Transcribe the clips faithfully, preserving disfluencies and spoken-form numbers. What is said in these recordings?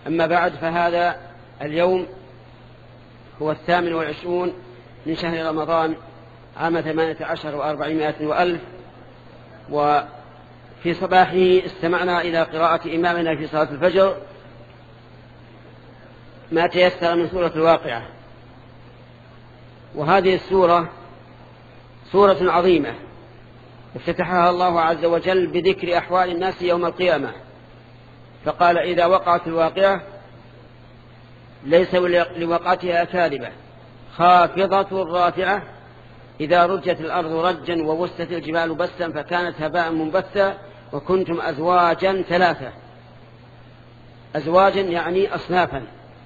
أما بعد، فهذا اليوم هو الثامن والعشرون من شهر رمضان عام ثمانية عشر وأربعمائة وألف، وفي صباحه استمعنا إلى قراءة إمامنا في صلاة الفجر ما تيسر من سورة الواقعة. وهذه السورة سورة عظيمة افتتحها الله عز وجل بذكر أحوال الناس يوم القيامة، فقال: إذا وقعت الواقعة ليس لوقعتها كاذبة خافضة رافعة إذا رجت الأرض رجا وبست الجبال بسا فكانت هباء منبثا وكنتم أزواجا ثلاثة. أزواجا يعني أصنافا،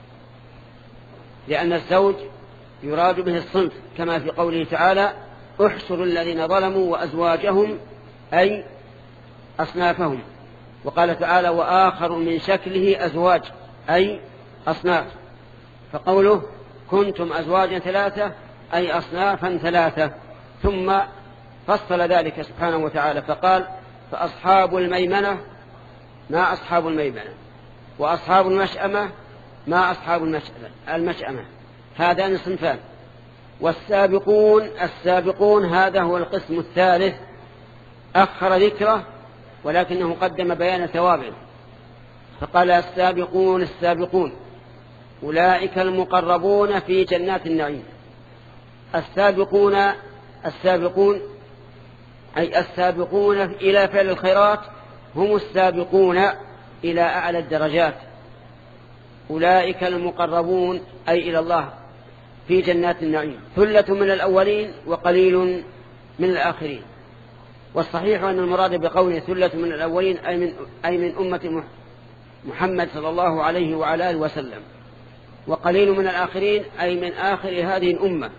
لأن الزوج يراد به الصنف، كما في قوله تعالى: احشروا الذين ظلموا وأزواجهم أي أصنافهم. وقال تعالى: وآخر من شكله أزواج أي أصناف. فقوله كنتم أزواجا ثلاثة أي أصنافا ثلاثة. ثم فصل ذلك سبحانه وتعالى فقال: فأصحاب الميمنة ما أصحاب الميمنة، وأصحاب المشأمة ما أصحاب المشأمة، هذان صنفان. والسابقون السابقون هذا هو القسم الثالث، أخر ذكره ولكنه قدم بيان ثوابه، فقال: السابقون السابقون أولئك المقربون في جنات النعيم. السابقون السابقون أي السابقون إلى فعل الخيرات هم السابقون إلى أعلى الدرجات. أولئك المقربون أي إلى الله في جنات النعيم، ثلة من الأولين وقليل من الآخرين. والصحيح أن المراد بقوله ثلة من الأولين أي من, أي من أمة محمد صلى الله عليه وعلى آله وسلم، وقليل من الآخرين أي من آخر هذه الأمة.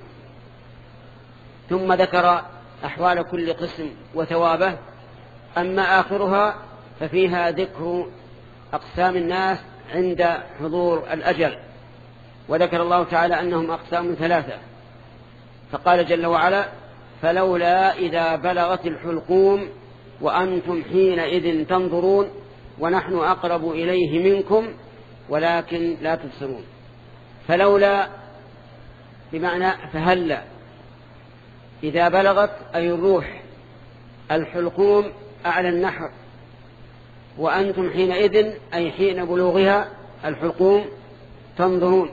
ثم ذكر أحوال كل قسم وثوابه. أما آخرها ففيها ذكر أقسام الناس عند حضور الأجل، وذكر الله تعالى أنهم أقسام ثلاثة، فقال جل وعلا: فلولا إذا بلغت الحلقوم وأنتم حينئذ تنظرون ونحن أقرب إليه منكم ولكن لا تبصرون. فلولا بمعنى فهلا، إذا بلغت أي الروح الحلقوم أعلى النحر، وأنتم حينئذ أي حين بلوغها الحلقوم تنظرون،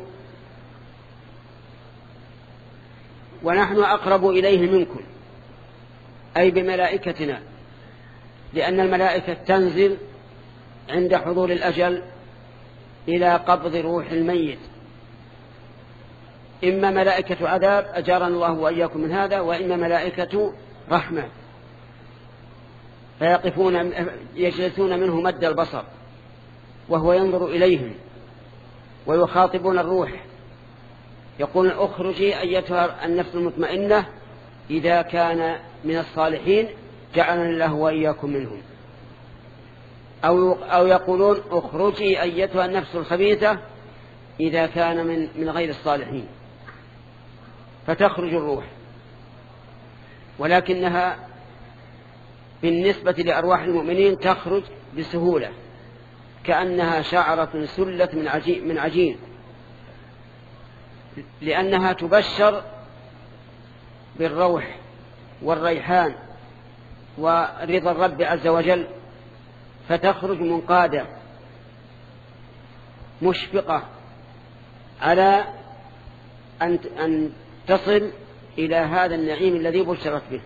ونحن أقرب إليه منكم أي بملائكتنا، لأن الملائكة تنزل عند حضور الأجل إلى قبض روح الميت، إما ملائكة عذاب أجارنا الله وإياكم من هذا، وإما ملائكة رحمة، فيقفون يجلسون منه مد البصر وهو ينظر إليهم ويخاطبون الروح، يقول: اخرجي أيتها النفس المطمئنة إذا كان من الصالحين جعلنا الله وإياكم منهم. أو أو يقولون: اخرجي أيتها النفس الخبيثة إذا كان من من غير الصالحين، فتخرج الروح. ولكنها بالنسبة لأرواح المؤمنين تخرج بسهولة، كأنها شعرة سلت من عجين, من عجين لأنها تبشر بالروح والريحان ورضا الرب عز وجل، فتخرج منقادة مشفقة على أن أن تصل إلى هذا النعيم الذي بشرت به.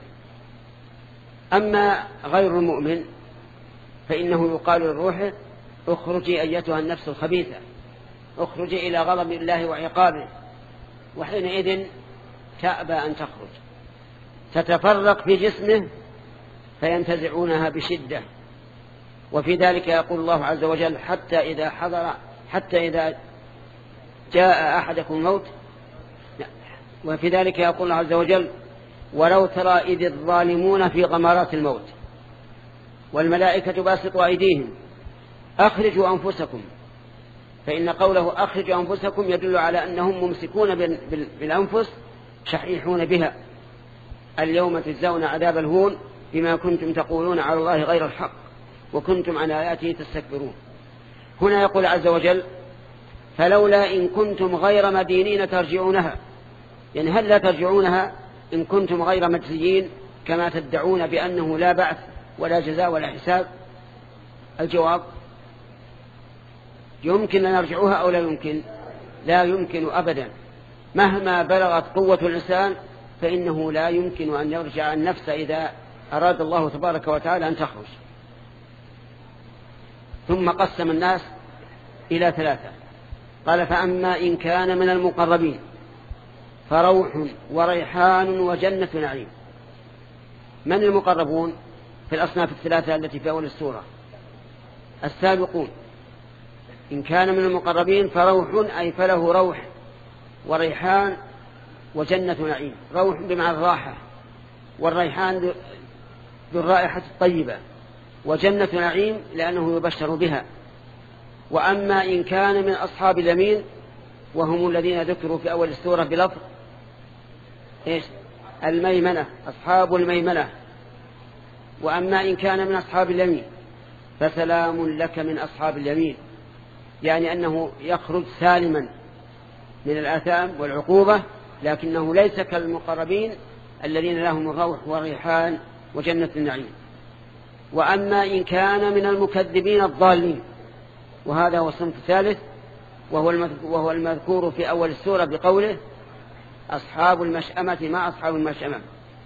أما غير المؤمن فإنه يقال للروح: اخرجي أيتها النفس الخبيثة، اخرجي إلى غضب الله وعقابه، وحينئذ تأبى أن تخرج، تتفرق في جسمه فينتزعونها بشدة. وفي ذلك يقول الله عز وجل: حتى إذا حضر حتى إذا جاء أحدكم الموت. وفي ذلك يقول الله عز وجل: ولو ترى إذ الظالمون في غمرات الموت والملائكة باسطوا أيديهم أخرجوا أنفسكم. فإن قوله أخرجوا أنفسكم يدل على أنهم ممسكون بالأنفس شحيحون بها. اليوم تجزون عذاب الهون بما كنتم تقولون على الله غير الحق وكنتم عن آياته تستكبرون. هنا يقول عز وجل: فلولا إن كنتم غير مدينين ترجعونها، يعني هل لا ترجعونها إن كنتم غير مجزيين كما تدعون بأنه لا بعث ولا جزاء ولا حساب؟ الجواب يمكن أن نرجعوها أو لا يمكن؟ لا يمكن أبدا. مهما بلغت قوة الإنسان فإنه لا يمكن أن يرجع النفس إذا أراد الله تبارك وتعالى أن تخرج. ثم قسم الناس إلى ثلاثة، قال فأما إن كان من المقربين فروح وريحان وجنة نعيم. من المقربون في الأصناف الثلاثة التي في أول السورة؟ السابقون. إن كان من المقربين فروح أي فله روح وريحان وجنة نعيم. روح بمعنى الراحة، والريحان ذو الرائحة الطيبة، وجنة نعيم لأنه يبشر بها. وأما إن كان من أصحاب اليمين وهم الذين ذكروا في أول السورة بلفظ إيش؟ الميمنة، أصحاب الميمنة. وأما إن كان من أصحاب اليمين فسلام لك من أصحاب اليمين، يعني أنه يخرج سالما من الآثام والعقوبة، لكنه ليس كالمقربين الذين لهم الروح والريحان وجنة النعيم. وأما إن كان من المكذبين الضالين، وهذا هو الصنف الثالث، وهو المذكور في أول السورة بقوله أصحاب المشأمة مع أصحاب المشأمة.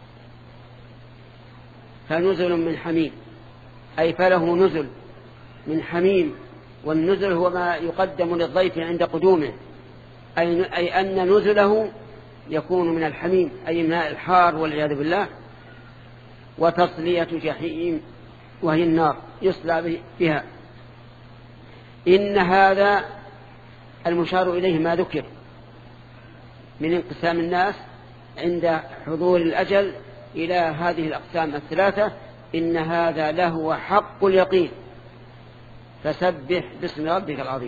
فنزل من حميم أي فله نزل من حميم، والنزل هو ما يقدم للضيف عند قدومه، أي أن نزله يكون من الحميم أي من الحار والعياذ بالله. وتصلية جحيم وهي النار يصلى بها. إن هذا المشار إليه ما ذكر من انقسام الناس عند حضور الأجل إلى هذه الأقسام الثلاثة. إن هذا لهو حق اليقين، فسبح باسم ربك العظيم.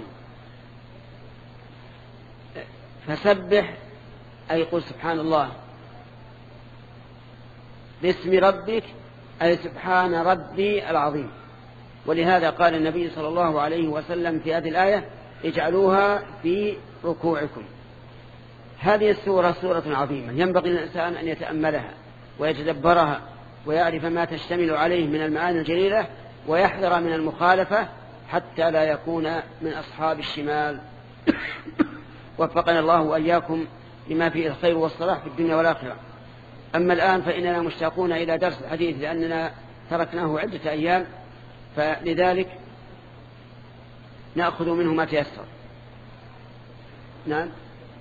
فسبح أي قل سبحان الله، باسم ربك أي سبحان ربي العظيم. ولهذا قال النبي صلى الله عليه وسلم في هذه الآية اجعلوها في ركوعكم. هذه السورة سورة عظيمة ينبغي للإنسان أن يتأملها ويتدبرها ويعرف ما تشتمل عليه من المعاني الجليلة، ويحذر من المخالفة حتى لا يكون من أصحاب الشمال. وفقنا الله وإياكم لما فيه الخير والصلاح في الدنيا والآخرة. أما الآن فإننا مشتاقون إلى درس الحديث لأننا تركناه عدة أيام، فلذلك نأخذ منه ما تيسر. نعم،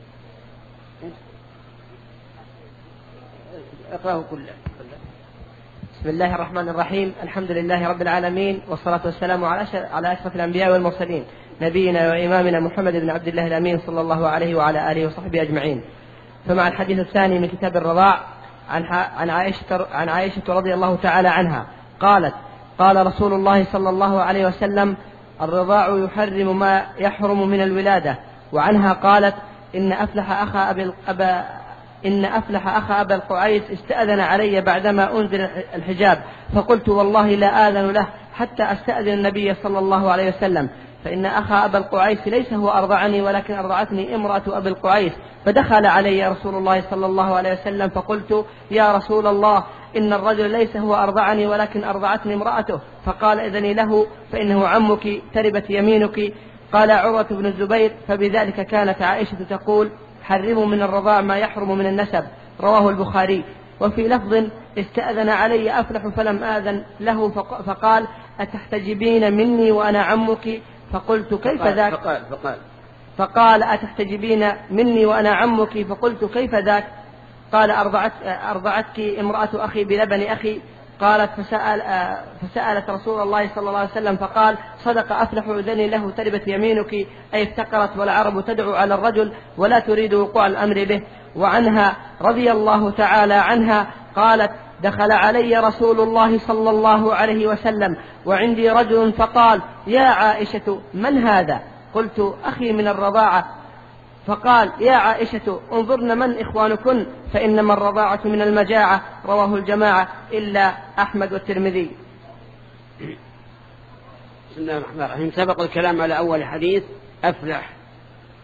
اقرأه كله. بسم الله الرحمن الرحيم. الحمد لله رب العالمين، والصلاة والسلام على أشرف الأنبياء والمرسلين، نبينا وإمامنا محمد بن عبد الله الأمين صلى الله عليه وعلى آله وصحبه أجمعين. فمع الحديث الثاني من كتاب الرضاع عن عائشة, عن عائشة رضي الله تعالى عنها قالت قال رسول الله صلى الله عليه وسلم الرضاع يحرم ما يحرم من الولادة. وعنها قالت إن أفلح أخا أبي أبا إن أفلح أخا أبا القعيس استأذن علي بعدما أنزل الحجاب، فقلت والله لا آذن له حتى أستأذن النبي صلى الله عليه وسلم، فإن أخا أبا القعيس ليس هو أرضعني ولكن أرضعتني امرأة أبي القعيس. فدخل علي رسول الله صلى الله عليه وسلم فقلت يا رسول الله إن الرجل ليس هو أرضعني ولكن أرضعتني امرأته. فقال إذني له فإنه عمك تربت يمينك. قال عروة بن الزبير فبذلك كانت عائشة تقول حرموا من الرضاع ما يحرم من النسب. رواه البخاري. وفي لفظ استأذن علي أفلح فلم آذن له فقال أتحتجبين مني وأنا عمك؟ فقلت كيف ذاك؟ فقال, فقال, فقال أتحتجبين مني وأنا عمك؟ فقلت كيف ذاك؟ قال أرضعت أرضعتك امرأة أخي بلبن أخي. قالت فسأل فسألت رسول الله صلى الله عليه وسلم فقال صدق أفلح أذني له تربت يمينك، أي افتقرت والعرب تدعو على الرجل ولا تريد وقوع الأمر به. وعنها رضي الله تعالى عنها قالت دخل علي رسول الله صلى الله عليه وسلم وعندي رجل فقال يا عائشة من هذا؟ قلت أخي من الرضاعة. فقال يا عائشة انظرن من إخوانكن فإنما الرضاعة من المجاعة. رواه الجماعة إلا أحمد والترمذي. بسم الله الرحمن الرحيم. سبق الكلام على أول حديث أفلح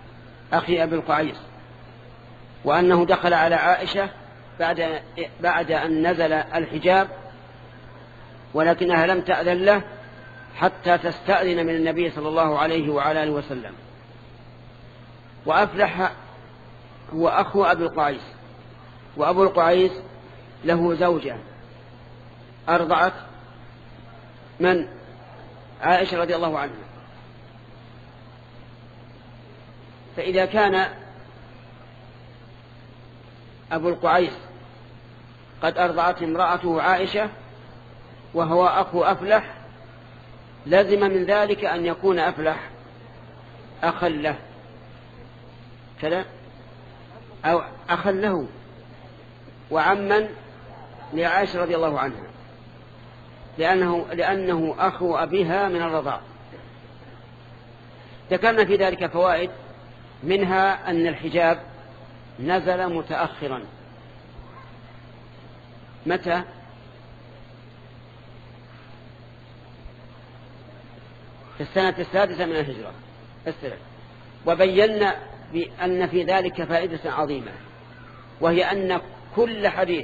أخي أبي القعيس، وأنه دخل على عائشة بعد, بعد أن نزل الحجاب، ولكنها لم تأذن له حتى تستأذن من النبي صلى الله عليه وعلى آله وسلم. وأفلح هو أخو أبي القعيس، وأبو القعيس له زوجة أرضعت من؟ عائشة رضي الله عنها. فإذا كان أبو القعيس قد أرضعت امرأته عائشة وهو أخو أفلح، لازم من ذلك أن يكون أفلح أخا له كذا، أو أخا له وعما لعائشة رضي الله عنها، لأنه, لأنه أخو أبيها من الرضاع. ذكرنا في ذلك فوائد، منها أن الحجاب نزل متأخرا. متى؟ في السنة السادسة من الهجرة السنة. وبينا بأن في ذلك فائدة عظيمة، وهي أن كل حديث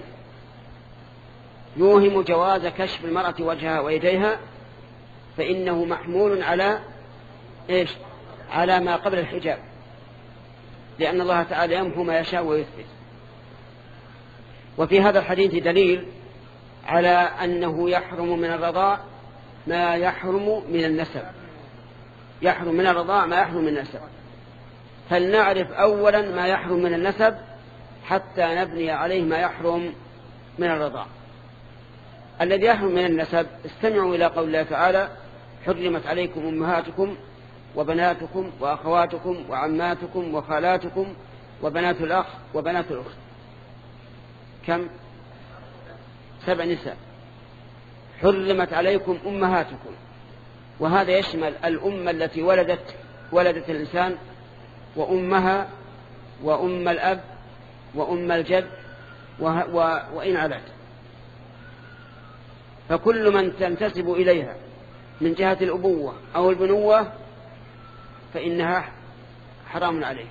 يوهم جواز كشف المرأة وجهها ويديها فإنه محمول على إيش؟ على ما قبل الحجاب، لأن الله تعالى يمحو ما يشاء ويثبت. وفي هذا الحديث دليل على أنه يحرم من الرضاع ما يحرم من النسب، يحرم من الرضاع ما يحرم من النسب. فلنعرف أولا ما يحرم من النسب حتى نبني عليه ما يحرم من الرضاع. الذي يحرم من النسب، استمعوا إلى قول الله تعالى: حرمت عليكم أمهاتكم وبناتكم وأخواتكم وعماتكم وخالاتكم وبنات الأخ وبنات الأخت. كم؟ سبع نساء. حرمت عليكم أمهاتكم، وهذا يشمل الأم التي ولدت ولدت الإنسان، وأمها وأم الأب وأم الجد وإن علت، فكل من تنتسب إليها من جهة الأبوة أو البنوة فإنها حرام عليك.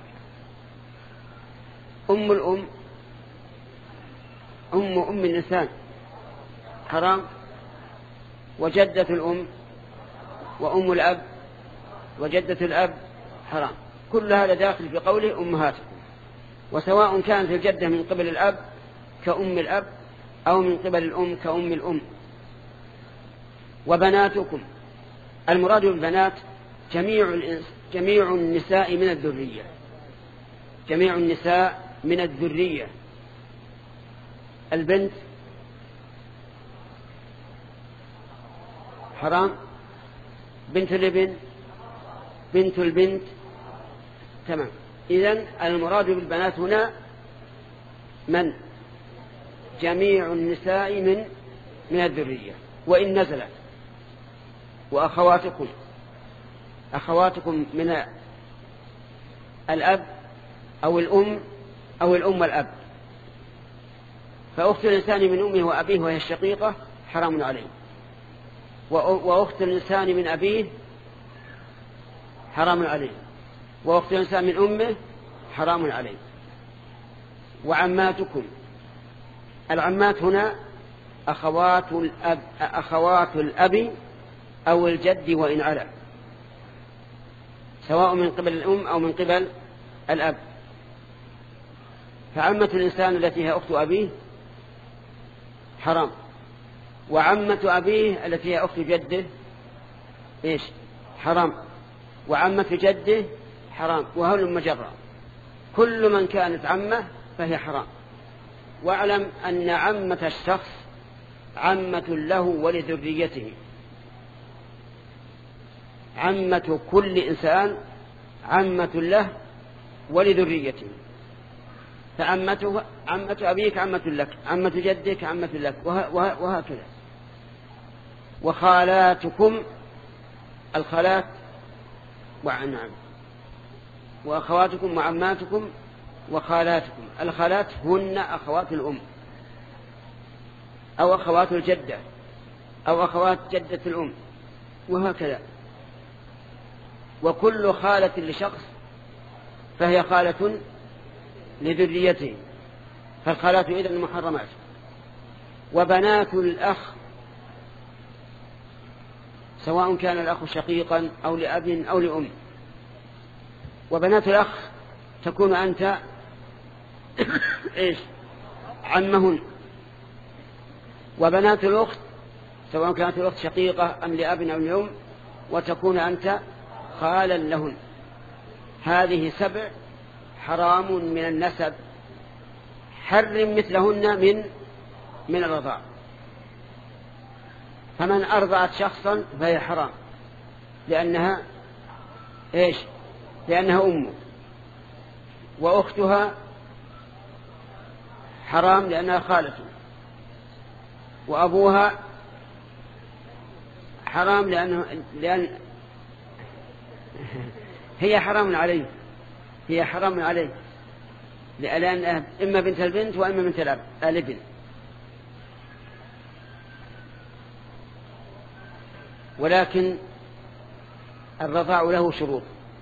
أم الأم أم أم الإنسان حرام، وجدة الأم وأم الأب وجدة الأب حرام. كل هذا داخل في قوله أمهاتكم، وسواء كانت الجدة من قبل الأب كأم الأب أو من قبل الأم كأم الأم. وبناتكم، المراد بالبنات جميع جميع النساء من الذرية، جميع النساء من الذرية. البنت حرام، بنت الابن، بنت البنت، تمام. إذن المراد بالبنات هنا من؟ جميع النساء من من الذرية وإن نزلت. وأخواتكم، أخواتكم من الأب أو الأم أو الأم والأب. فأخت الإنسان من أمه وأبيه وهي الشقيقة حرام عليه، وأخت الإنسان من أبيه حرام عليه، وأخت الإنسان من أمه حرام عليه. وعماتكم، العمات هنا أخوات الأب أخوات الأب أو الجد وإن علا، سواء من قبل الأم أو من قبل الأب. فعمة الإنسان التي هي أخت أبيه حرام، وعمة أبيه التي هي أخت جده إيش؟ حرام، وعمة جده حرام، وهل مجرى. كل من كانت عمة فهي حرام. واعلم أن عمة الشخص عمة له ولذريته، عمة كل إنسان عمة له ولذريته. فعمته عمة أبيك عمة لك، عمة جدك عمة لك، وهكذا. وخالاتكم، الخالات وعنعم، وأخواتكم وعماتكم وخالاتكم. الخالات هن أخوات الأم أو أخوات الجدة أو أخوات جدة الأم، وهكذا. وكل خالة لشخص فهي خالة لذريته، فالخالات إذن محرمات. وبنات الأخ سواء كان الأخ شقيقا أو لأب أو لأم، وبنات الأخ تكون أنت إيش عمهن. وبنات الأخت سواء كانت الأخت شقيقة أم لأب أو لأم، وتكون أنت خالا لهن. هذه سبع حرام من النسب، حرم مثلهن من من الرضاع. فمن أرضعت شخصا فهي حرام لأنها إيش لأنها أمه، وأختها حرام لأنها خالته، وأبوها حرام لأنه لأن هي حرام عليه هي حرام عليه لأن إما بنت البنت وإما بنت الابن. ولكن الرضاع له شروط،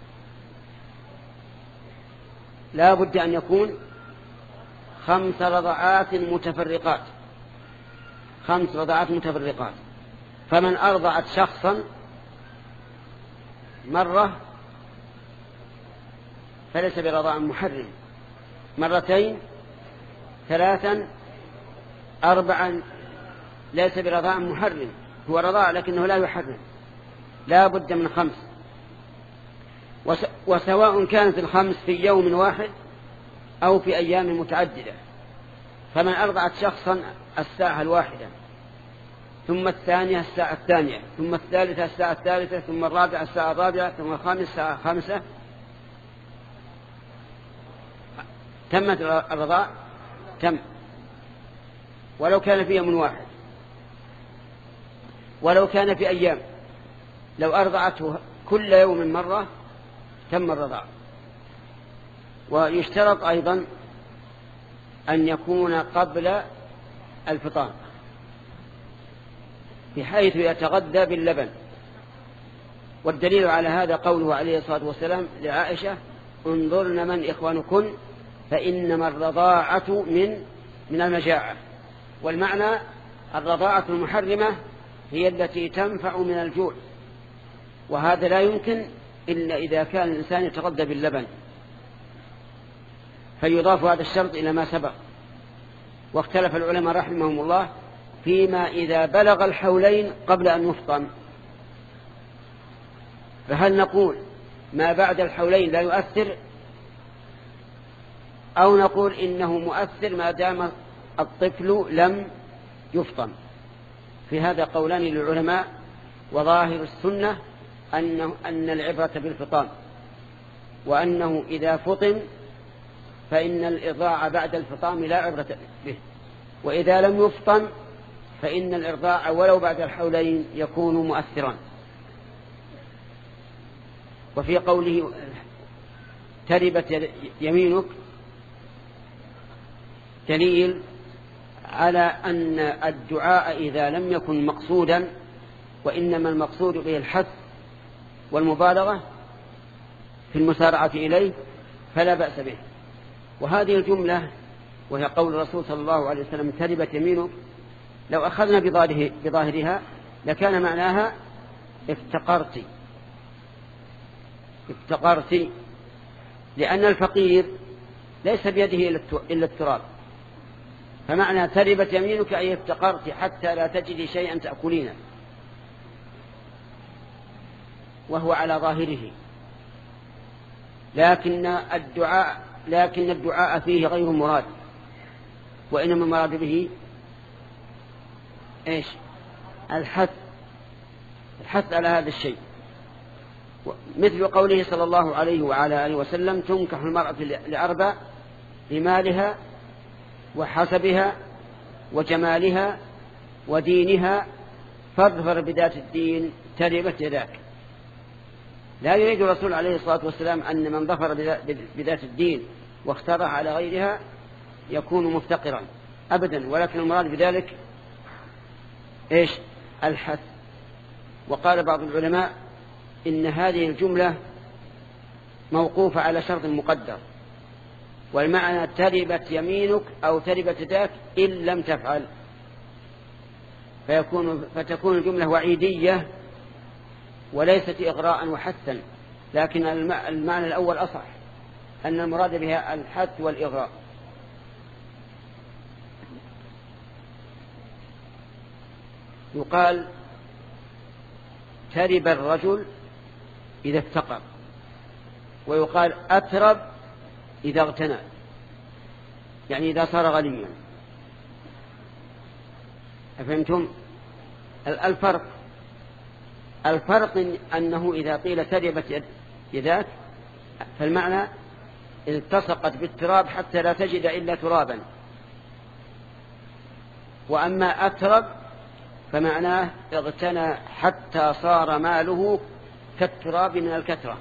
لا بد أن يكون خمس رضعات متفرقات خمس رضعات متفرقات. فمن أرضعت شخصا مرة فليس برضاع محرم، مرتين ثلاثا أربعا ليس برضاع محرم، هو رضاع لكنه لا يحرم، لا بد من خمس. وسواء كانت الخمس في يوم واحد أو في أيام متعددة. فمن أرضعت شخصا الساعة الواحدة، ثم الثانية الساعة الثانية، ثم الثالثة الساعة الثالثة، ثم الرابعة الساعة الرابعة، ثم الخامسة الساعة الخامسة، تمت الرضاع تم، ولو كان في يوم واحد. ولو كان في أيام، لو أرضعته كل يوم مرة تم الرضاع. ويشترط أيضا أن يكون قبل الفطام بحيث يتغذى باللبن. والدليل على هذا قوله عليه الصلاة والسلام لعائشة: انظرن من إخوانكن فإنما الرضاعة من من المجاعة. والمعنى الرضاعة المحرمة هي التي تنفع من الجوع، وهذا لا يمكن إلا إذا كان الإنسان يتغذى باللبن، فيضاف هذا الشرط إلى ما سبق. واختلف العلماء رحمهم الله فيما إذا بلغ الحولين قبل أن يفطم، فهل نقول ما بعد الحولين لا يؤثر، أو نقول إنه مؤثر ما دام الطفل لم يفطم؟ في هذا قولان للعلماء، وظاهر السنة أنه أن العبرة بالفطام، وأنه إذا فطم فإن الإرضاع بعد الفطام لا عبرة به، وإذا لم يفطم فإن الإرضاع ولو بعد الحولين يكون مؤثرا. وفي قوله تربت يمينك دليل على أن الدعاء إذا لم يكن مقصودا وإنما المقصود به الحث والمبالغة في المسارعة إليه فلا بأس به. وهذه الجملة وهي قول الرسول صلى الله عليه وسلم تربت يمينك، لو أخذنا بظاهرها لكان معناها افتقرت افتقرت لأن الفقير ليس بيده إلا التراب، فمعنى تربت يمينك أي افتقرت حتى لا تجدي شيئا تأكلينه، وهو على ظاهره. لكن الدعاء لكن الدعاء فيه غير مراد، وإنما المراد به إيش؟ الحث الحث على هذا الشيء، مثل قوله صلى الله عليه وعلى آله وسلم: تنكح المرأة لأربع: لمالها وحسبها وجمالها ودينها فاظفر بذات الدين تربت يداك. لا يريد الرسول عليه الصلاة والسلام أن من ظفر بذات الدين واختارها على غيرها يكون مفتقرا أبدا، ولكن المراد بذلك إيش؟ الحث. وقال بعض العلماء إن هذه الجملة موقوفة على شرط مقدر، والمعنى تربت يمينك أو تربت يداك إن لم تفعل، فيكون فتكون الجملة وعيدية وليست إغراء وحثا، لكن المعنى الأول أصح، أن المراد بها الحث والإغراء. يقال ترب الرجل إذا افتقر، ويقال أترب إذا اغتنى، يعني إذا صار غنيا. أفهمتم الفرق؟ الفرق أنه إذا قيل تربت يداك فالمعنى التصقت بالتراب حتى لا تجد إلا ترابا، وأما أترب فمعناه اغتنى حتى صار ماله كالتراب من الكثرة.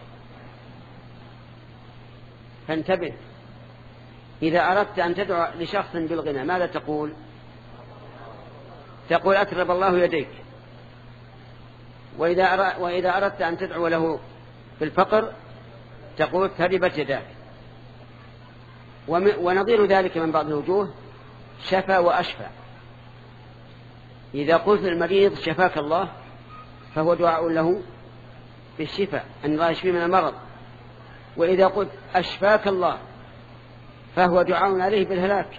فانتبه، إذا أردت أن تدعو لشخص بالغنى ماذا تقول؟ تقول أترب الله يديك. وإذا وإذا أردت أن تدعو له بالفقر تقول تربت يداك. ونظير ذلك من بعض الوجوه شفى وأشفى. إذا قلت للمريض شفاك الله فهو دعاء له بالشفاء، أن الله يشفي من المرض. وإذا قلت أشفاك الله فهو دعاء عليه بالهلاك.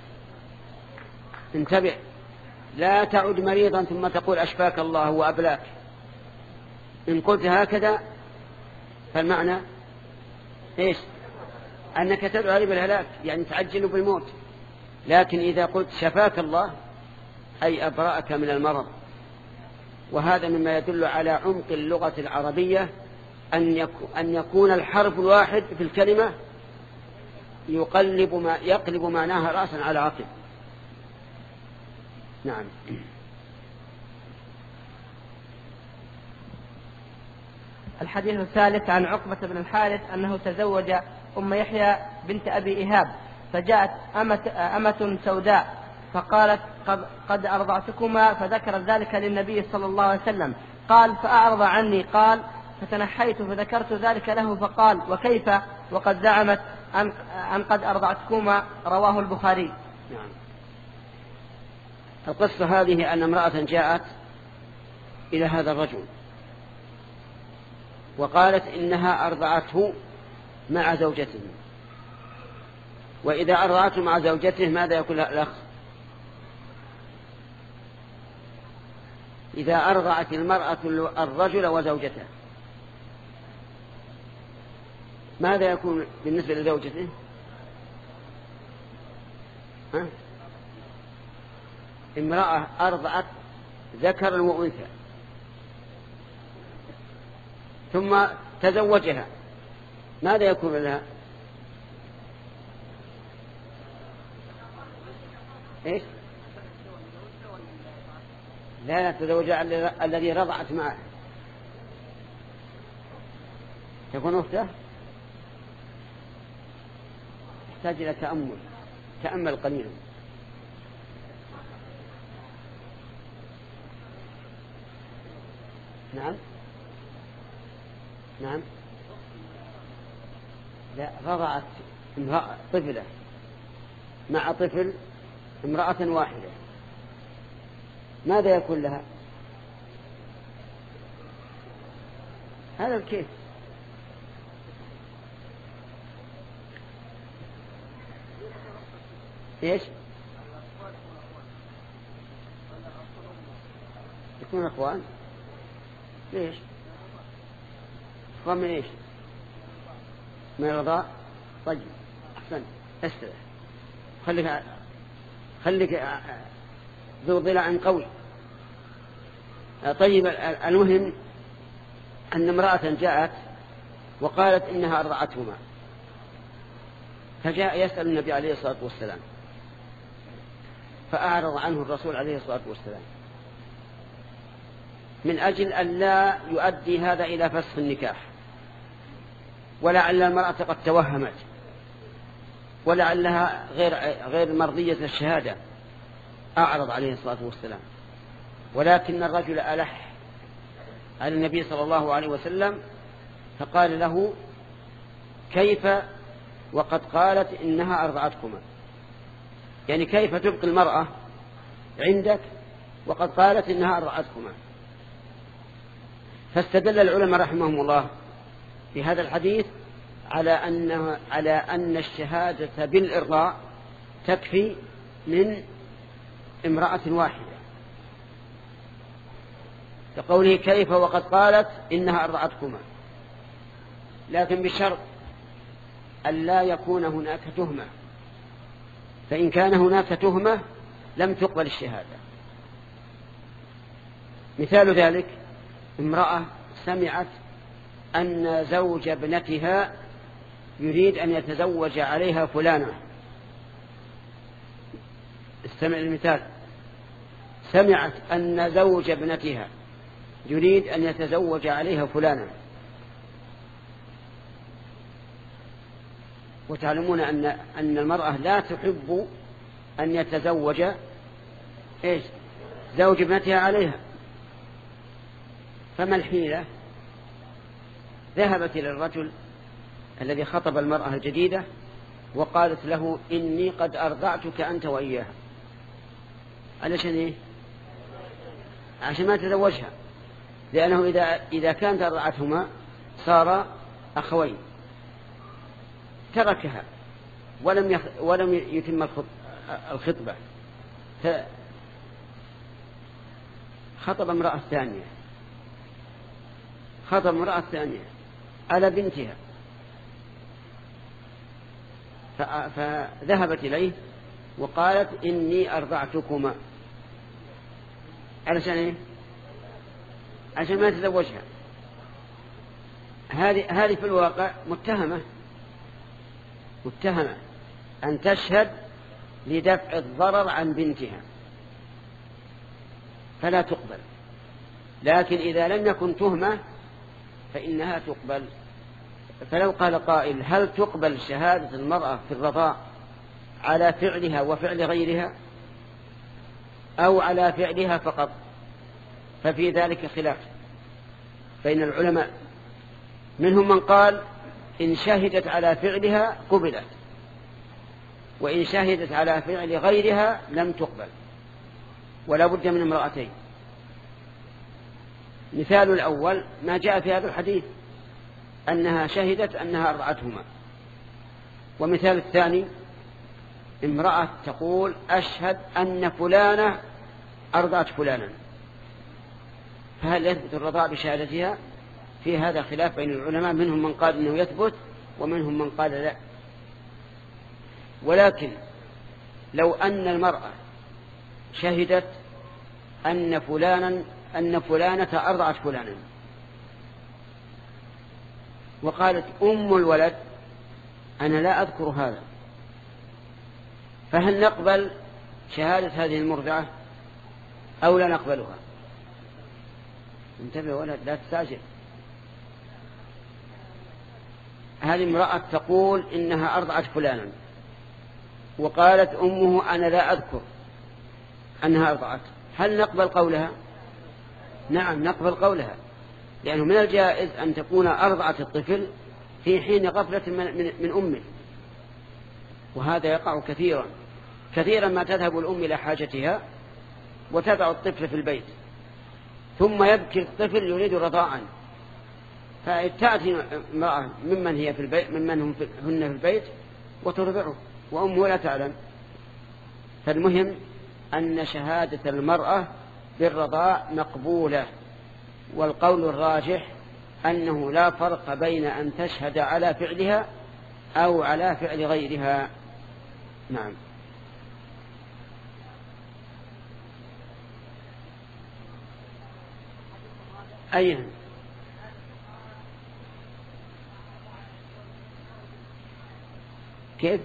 انتبه، لا تعد مريضا ثم تقول أشفاك الله وأبلاك. إن قلت هكذا فالمعنى إيش؟ أنك تدعو عليه بالهلاك، يعني تعجل بالموت. لكن إذا قلت شفاك الله أي أبرأك من المرض. وهذا مما يدل على عمق اللغة العربية، أن يكون الحرف الواحد في الكلمة يقلب ما يقلب معناها رأسا على عقب. نعم. الحديث الثالث عن عقبة بن الحارث أنه تزوج أم يحيى بنت أبي إيهاب، فجاءت أمة, أمة سوداء فقالت قد, قد أرضعتكما، فذكرت ذلك للنبي صلى الله عليه وسلم، قال فأعرض عني، قال فتنحيت فذكرت ذلك له فقال وكيف وقد زعمت أن, أن قد أرضعتكما، رواه البخاري. نعم. القصة هذه أن امرأة جاءت إلى هذا الرجل وقالت إنها أرضعته مع زوجته. وإذا أرضعته مع زوجته ماذا يقول الأخ؟ إذا أرضعت المرأة الرجل وزوجته ماذا يكون بالنسبة لزوجته؟ ها؟ امرأة أرضعت ذكرا وأنثى ثم تزوجها ماذا يكون لها؟ إيش؟ لا لا تزوج الذي رضعت معه تكون أخته. يحتاج إلى تأمل، تأمل قليلا. نعم نعم لا، رضعت امرأة طفلة مع طفل امرأة واحدة ماذا يكون لها؟ هذا الكيف. ايش؟ يكون اخوان. ليش؟ اخوان من ايش؟ من الرضاء. طيب احسن، استرح، خليك خليك ذو ضلع قوي. طيب المهم أن امرأة جاءت وقالت إنها أرضعتهما، فجاء يسأل النبي عليه الصلاة والسلام فأعرض عنه الرسول عليه الصلاة والسلام من أجل أن لا يؤدي هذا إلى فسخ النكاح، ولعل المرأة قد توهمت ولعلها غير غير مرضية الشهادة، أعرض عليه الصلاة والسلام. ولكن الرجل ألح على النبي صلى الله عليه وسلم فقال له كيف وقد قالت إنها أرضعتكما، يعني كيف تبقي المرأة عندك وقد قالت إنها أرضعتكما. فاستدل العلماء رحمهم الله في هذا الحديث على أن على أن الشهادة بالإرضاع تكفي من امرأة واحدة، لقوله كيف وقد قالت إنها أرضعتكما، لكن بشرط أن لا يكون هناك تهمة، فإن كان هناك تهمة لم تقبل الشهادة. مثال ذلك امرأة سمعت أن زوج ابنتها يريد أن يتزوج عليها فلانة، استمع المثال، سمعت أن زوج ابنتها يريد أن يتزوج عليها فلانة، وتعلمون أن أن المرأة لا تحب أن يتزوج إيش زوج ابنتها عليها، فما الحيلة؟ ذهبت إلى الرجل الذي خطب المرأة الجديدة وقالت له إني قد أرضعتك أنت وإياها. علشان إيه؟ عشان ما تزوجها، لأنه إذا إذا كانت أرضعتهما صار أخوين. تركها ولم يخ... ولم يتم الخط... الخطبة، خطب امرأة ثانية، خطب امرأة ثانية على بنتها، ف... فذهبت إليه وقالت إني أرضعتكما، علشان إيه؟ عشان ما تزوجها. هذه هذه في الواقع متهمة متهمة أن تشهد لدفع الضرر عن بنتها، فلا تقبل. لكن إذا لم يكن تهمة فإنها تقبل. فلو قال قائل هل تقبل شهادة المرأة في الرضاع على فعلها وفعل غيرها أو على فعلها فقط؟ ففي ذلك خلاف بين العلماء، منهم من قال إن شهدت على فعلها قبلت، وإن شهدت على فعل غيرها لم تقبل، ولا بد من امرأتين. مثال الأول ما جاء في هذا الحديث أنها شهدت أنها أرضعتهما. ومثال الثاني امرأة تقول أشهد أن فلانة أرضعت فلانا، فهل يثبت الرضاع بشهادتها؟ في هذا خلاف بين العلماء، منهم من قال إنه يثبت ومنهم من قال لا. ولكن لو أن المرأة شهدت أن فلانا أن فلانة أرضعت فلانا وقالت أم الولد أنا لا أذكر هذا، فهل نقبل شهادة هذه المرضعة أو لا نقبلها؟ انتبه ولد لا تستعجل. هذه امرأة تقول إنها أرضعت فلانا وقالت أمه أنا لا أذكر أنها أرضعت، هل نقبل قولها؟ نعم نقبل قولها، لأنه من الجائز أن تكون أرضعت الطفل في حين غفلة من, من, من أمه، وهذا يقع كثيرا كثيرا ما تذهب الأم إلى حاجتها وتضع الطفل في البيت ثم يبكي الطفل يريد رضاعا، فتأتي امرأة ممن هي في البيت ممن هم في هن في البيت وترضعه وأمه لا تعلم. فالمهم أن شهادة المرأة بالرضاع مقبولة، والقول الراجح أنه لا فرق بين أن تشهد على فعلها أو على فعل غيرها. نعم. أيها كيف؟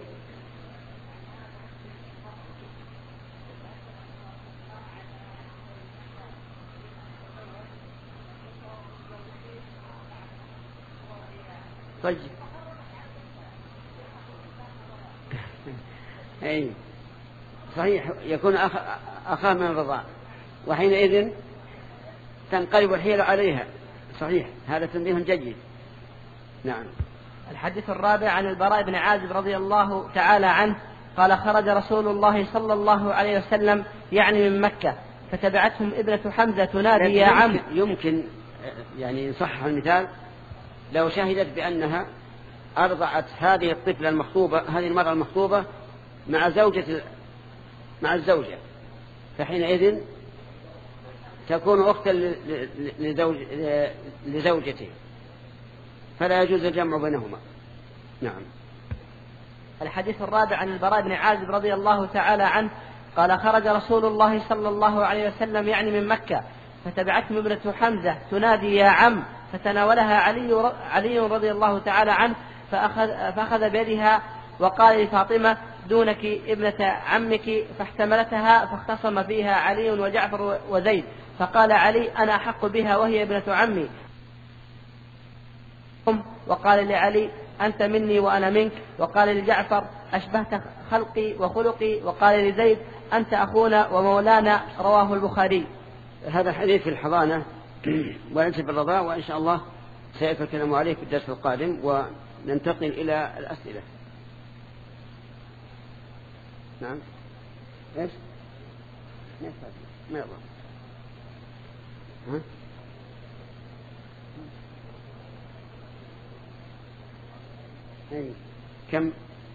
طيب أي صحيح يكون أخ... أخاه من الرضاع، وحينئذ تنقلب الحيل عليها. صحيح هذا تنبيه جيد. نعم. الحديث الرابع عن البراء بن عازب رضي الله تعالى عنه قال خرج رسول الله صلى الله عليه وسلم يعني من مكة فتبعتهم ابنة حمزة تنادي يا عم. يمكن يعني صح المثال لو شهدت بأنها أرضعت هذه الطفلة المخطوبة هذه المرأة المخطوبة مع زوجة مع الزوجة فحينئذ تكون أختا لزوج لزوجته فلا يجوز الجمع بينهما. نعم. الحديث الرابع عن البراء بن عازب رضي الله تعالى عنه قال خرج رسول الله صلى الله عليه وسلم يعني من مكة فتبعتهم ابنة حمزة تنادي يا عم فتناولها علي, علي رضي الله تعالى عنه فأخذ, فأخذ بيدها وقال لفاطمة دونك ابنة عمك فاحتملتها فاختصم فيها علي وجعفر وزيد فقال علي أنا أحق بها وهي ابنة عمي وقال لعلي أنت مني وأنا منك وقال لجعفر أشبهت خلقي وخلقي وقال لزيد أنت أخونا ومولانا. رواه البخاري. هذا حديث في الحضانة وينسب بالرضاء وإن شاء الله سيأتي الكلام عليه في الدرس القادم وننتقل إلى الأسئلة. نعم. إيش؟ ما يضر. ها؟ أي كم؟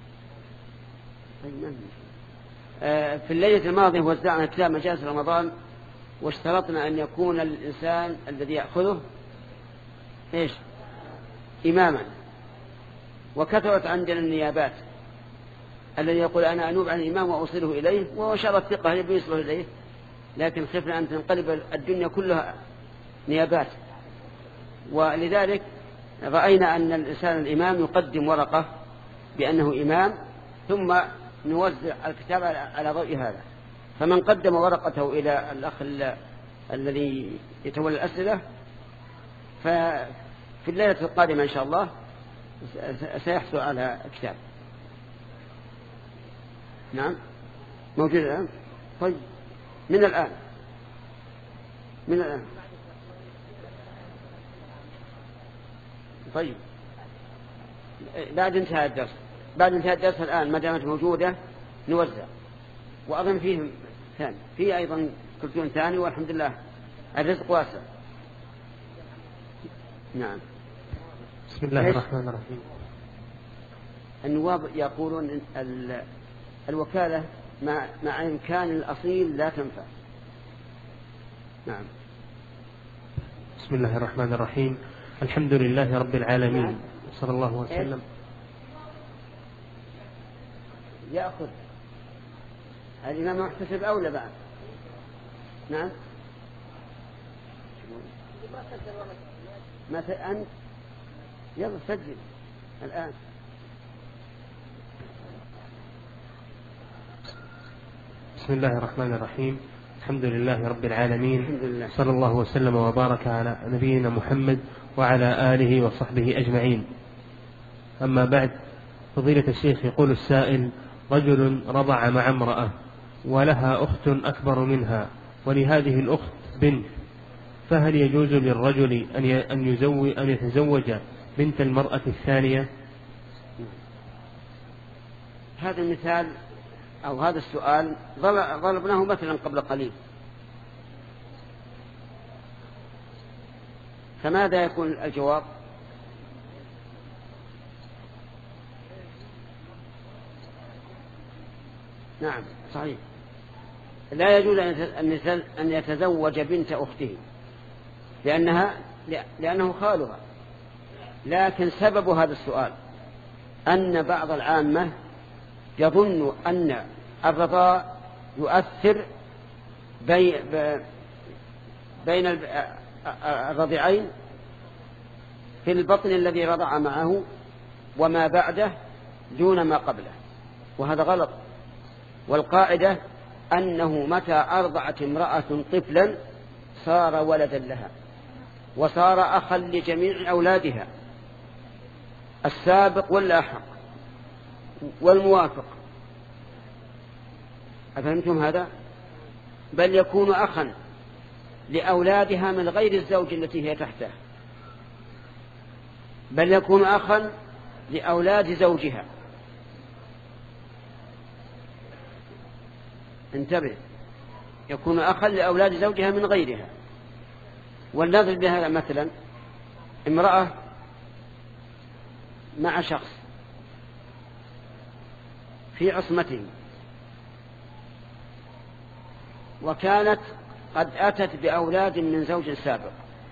آه في الليلة الماضية وزعنا كتاب مجالس رمضان واشترطنا أن يكون الإنسان الذي يأخذه إيش؟ إماما. وكثرت عندنا النيابات الذي يقول أنا أنوب عن الإمام وأوصله إليه وهو شرط الثقة اللي بيصله إليه لكن خفنا أن تنقلب الدنيا كلها نيابات ولذلك رأينا أن الإنسان الإمام يقدم ورقة بأنه إمام ثم نوزع الكتاب على ضوء هذا. فمن قدم ورقته إلى الأخ الذي يتولى الأسئلة ففي الليلة القادمة إن شاء الله سيحصل على كتاب. نعم موجود الآن. طيب من الآن من الآن طيب بعد انتهاء الدرس بعد انتهاء الدرس الآن ما دامت موجودة نوزع. وأظن فيهم ثاني في أيضا كرتون ثاني والحمد لله الرزق واسع. نعم. بسم الله الرحمن الرحيم. النواب يقولون الوكالة مع مع إمكان الأصيل لا تنفع. نعم. بسم الله الرحمن الرحيم. الحمد لله رب العالمين صلى الله وسلم. يأخذ الإمام محتسب أولى بعد. نعم. مثلا أنت يلا سجل الآن. بسم الله الرحمن الرحيم. الحمد لله رب العالمين لله. صلى الله وسلم وبارك على نبينا محمد وعلى آله وصحبه أجمعين. أما بعد، فضيلة الشيخ يقول السائل: رجل رضع مع امرأة ولها أخت أكبر منها ولهذه الأخت بنت، فهل يجوز للرجل أن يزوج أن يتزوج بنت المرأة الثانية؟ هذا المثال أو هذا السؤال ضربناه مثلا قبل قليل، فماذا يكون الجواب؟ نعم صحيح، لا يجوز أن يتزوج بنت أخته لأنها لأنه خالها. لكن سبب هذا السؤال أن بعض العامة يظن أن الرضاع يؤثر بين الرضيعين في البطن الذي رضع معه وما بعده دون ما قبله، وهذا غلط. والقاعدة أنه متى أرضعت امرأة طفلا صار ولدا لها وصار أخا لجميع أولادها، السابق واللاحق والموافق. أفهمتم هذا؟ بل يكون أخا لأولادها من غير الزوج التي هي تحته، بل يكون أخا لأولاد زوجها. انتبه، يكون أخا لأولاد زوجها من غيرها. والنظر بهذا مثلا امرأة مع شخص في عصمته، وكانت قد أتت بأولاد من زوج سابق،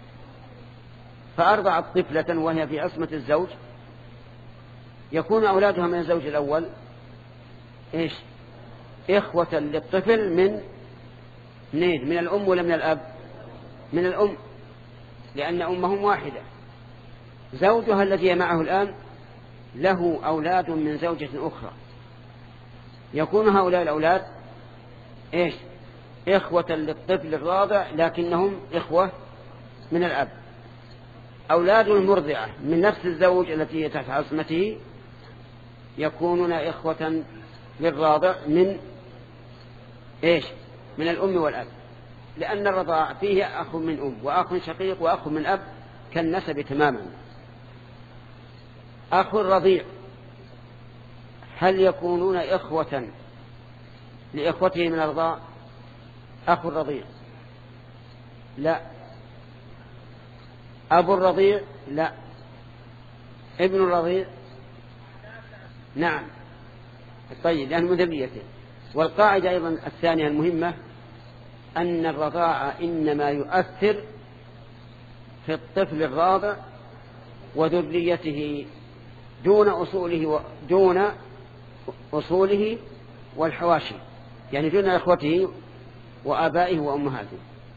فأرضعت طفلة وهي في عصمة الزوج، يكون أولادها من الزوج الأول إيش؟ إخوة للطفل من منين؟ من الأم ولا من الأب؟ من الأم، لأن أمهم واحدة. زوجها الذي معه الآن له أولاد من زوجة أخرى، يكون هؤلاء الأولاد إيش؟ إخوة للطفل الراضع لكنهم إخوة من الأب. أولاد المرضعة من نفس الزوج التي تحت عصمته يكونون إخوة للراضع من إيش؟ من الأم والأب، لأن الرضاع فيه أخ من أم وأخ شقيق وأخ من أب كالنسب تماما. أخ الرضيع هل يكونون إخوة لإخوته من الرضاع؟ أخو الرضيع لا، أبو الرضيع لا، ابن الرضيع نعم. طيب، لأنه ذريته. والقاعدة أيضا الثانية المهمة أن الرضاعة إنما يؤثر في الطفل الراضع وذريته دون أصوله دون أصوله والحواشي، يعني دون إخوته وآبائه وأمهاته.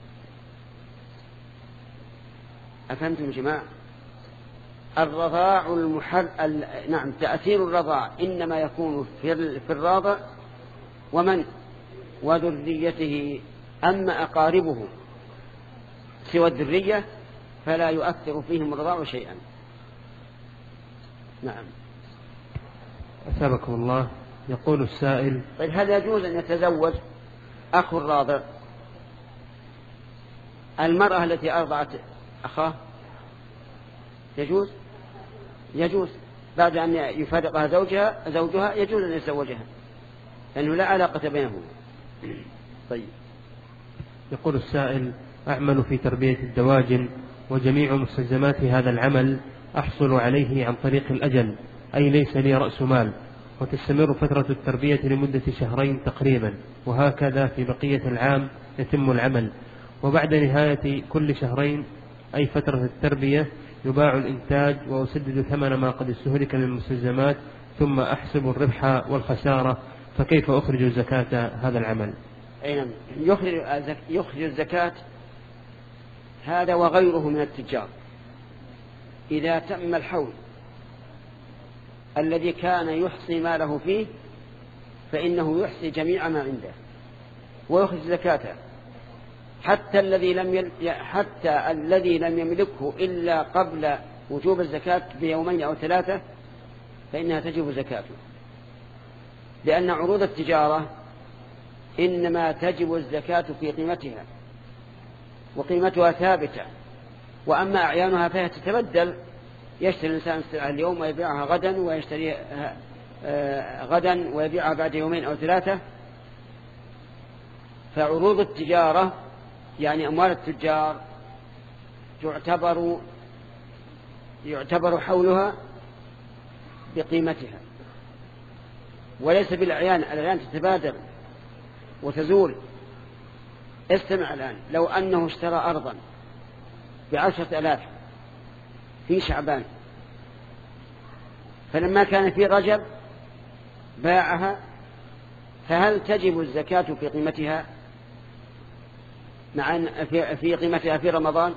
أفهمتم يا جماعة؟ الرضاع المحر ال... نعم، تأثير الرضاع إنما يكون في الراضع ومن وذريته، أما أقاربه سوى الذرية فلا يؤثر فيهم الرضاع شيئا. نعم. أثابكم الله. يقول السائل: طيب، هل يجوز أن يتزوج أخو الراضع المرأة التي أرضعت أخاه؟ يجوز؟ يجوز بعد أن يفارقها زوجها زوجها يجوز أن يتزوجها، لأنه لا علاقة بينهما. طيب. يقول السائل: أعمل في تربية الدواجن، وجميع مستلزمات هذا العمل أحصل عليه عن طريق الأجل، أي ليس لي رأس مال، وتستمر فترة التربية لمدة شهرين تقريبا، وهكذا في بقية العام يتم العمل، وبعد نهاية كل شهرين أي فترة التربية يباع الإنتاج وأسدد ثمن ما قد استهلك من المستلزمات، ثم أحسب الربح والخسارة، فكيف أخرج زكاة هذا العمل؟ أي يخرج يخرج الزكاة هذا وغيره من التجار إذا تم الحول الذي كان يحصي ماله فيه، فإنه يحصي جميع ما عنده ويخرج زكاته، حتى الذي لم يل... حتى الذي لم يملكه إلا قبل وجوب الزكاة بيومين أو ثلاثة فإنها تجب زكاته، لأن عروض التجارة إنما تجب الزكاة في قيمتها، وقيمتها ثابتة، وأما أعيانها فهي تتبدل، يشتري الإنسان السلعة اليوم ويبيعها غدا، ويشتريها غدا ويبيعها بعد يومين أو ثلاثة. فعروض التجارة يعني أموال التجار تعتبر يعتبر حولها بقيمتها وليس بالأعيان. الأعيان تتبادل وتزول. استمع الآن، لو أنه اشترى أرضا بعشرة ألاف في شعبان، فلما كان في رجب باعها، فهل تجب الزكاة في قيمتها مع في قيمتها في رمضان؟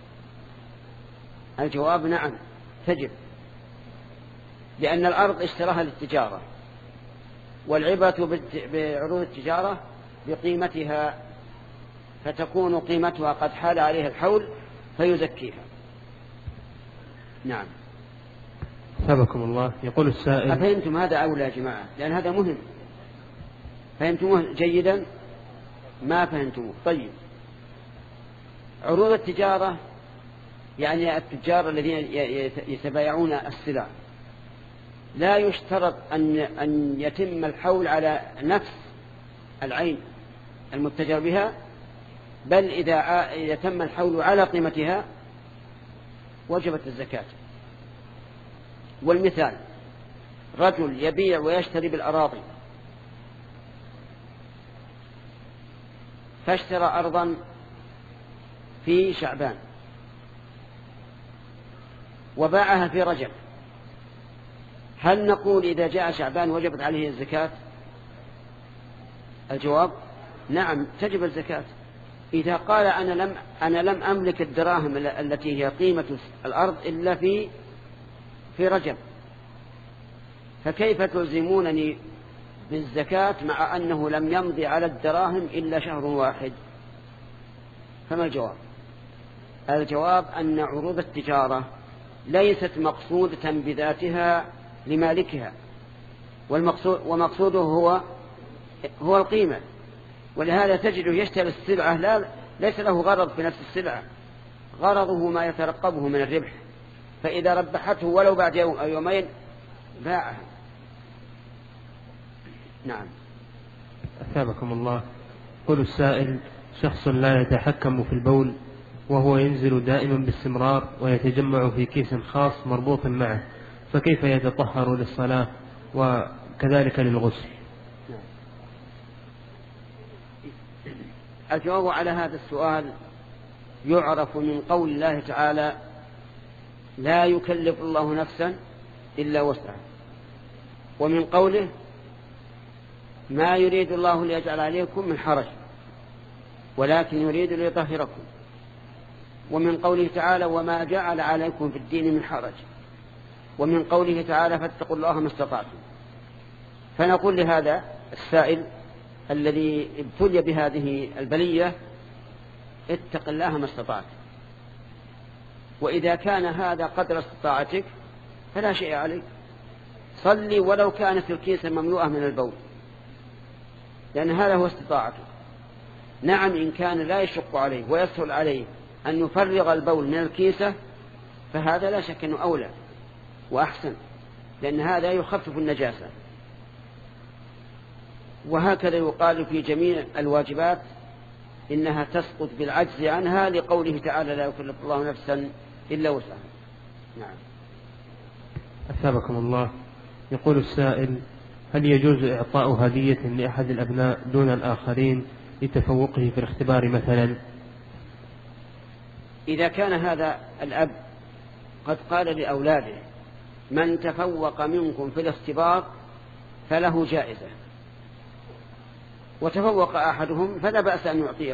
الجواب نعم تجب، لأن الأرض اشتراها للتجارة، والعبرة بعروض التجارة بقيمتها، فتكون قيمتها قد حال عليها الحول فيزكيها. نعم. سبكم الله. يقول السائل: أفهمتم هذا أولى يا جماعة؟ لأن هذا مهم. فهمتموه جيدا؟ ما فهمتموه؟ طيب. عروض التجارة يعني التجار الذين يتبايعون السلع، لا يشترط أن أن يتم الحول على نفس العين المتجر بها، بل إذا إذا تم الحول على قيمتها وجبت الزكاة. والمثال رجل يبيع ويشتري بالأراضي، فاشترى أرضا في شعبان وباعها في رجب، هل نقول إذا جاء شعبان وجبت عليه الزكاة؟ الجواب نعم تجب الزكاة. إذا قال أنا لم أنا لم أملك الدراهم التي هي قيمة الأرض إلا في في رجب، فكيف تلزمونني بالزكاة مع أنه لم يمضي على الدراهم إلا شهر واحد؟ فما الجواب؟ الجواب أن عروض التجارة ليست مقصودة بذاتها لمالكها، والمقصود ومقصوده هو هو القيمة، ولهذا تجده يشتري السلعة لا ليس له غرض في نفس السلعة، غرضه ما يترقبه من الربح، فإذا ربحته ولو بعد يوم أو يومين باعها. نعم. أثابكم الله. قل السائل: شخص لا يتحكم في البول وهو ينزل دائما باستمرار ويتجمع في كيس خاص مربوط معه، فكيف يتطهر للصلاة وكذلك للغسل؟ الجواب على هذا السؤال يعرف من قول الله تعالى: لا يكلف الله نفسا إلا وسعها، ومن قوله: ما يريد الله ليجعل عليكم من حرج ولكن يريد ليطهركم، ومن قوله تعالى: وما جعل عليكم في الدين من حرج، ومن قوله تعالى: فاتقوا الله ما استطعتم. فنقول لهذا السائل الذي ابتلي بهذه البلية: اتق الله ما استطعت، وإذا كان هذا قدر استطاعتك فلا شيء عليك، صلي ولو كانت الكيسة مملوءة من البول، لأن هذا هو استطاعته. نعم إن كان لا يشق عليه ويسهل عليه أن يفرغ البول من الكيسة فهذا لا شك أنه أولى وأحسن، لأن هذا يخفف النجاسة. وهكذا يقال في جميع الواجبات إنها تسقط بالعجز عنها، لقوله تعالى: لا يكلف الله نفسا إلا وسعها. نعم. أثابكم الله. يقول السائل: هل يجوز إعطاء هدية لأحد الأبناء دون الآخرين لتفوقه في الاختبار مثلا؟ إذا كان هذا الأب قد قال لأولاده: من تفوق منكم في الاختبار فله جائزة، وتفوق أحدهم فلا بأس أن يعطيه،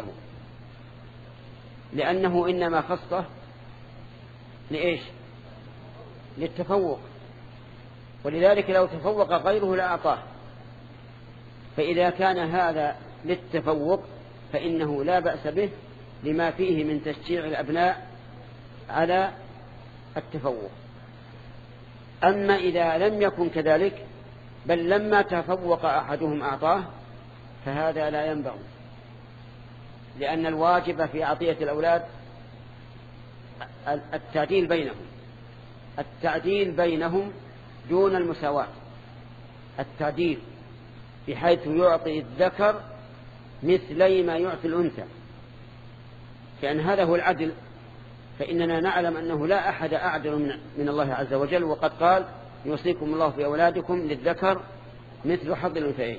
لأنه إنما خصه لإيش؟ للتفوق، ولذلك لو تفوق غيره لأعطاه. فإذا كان هذا للتفوق فإنه لا بأس به، لما فيه من تشجيع الأبناء على التفوق. أما إذا لم يكن كذلك بل لما تفوق أحدهم أعطاه فهذا لا ينبغي، لأن الواجب في عطية الأولاد التعديل بينهم التعديل بينهم دون المساواة، التعديل بحيث يعطي الذكر مثلي ما يعطي الأنثى، لأن هذا هو العدل. فإننا نعلم أنه لا أحد أعدل من الله عز وجل، وقد قال: يوصيكم الله في أولادكم للذكر مثل حظ الأنثيين.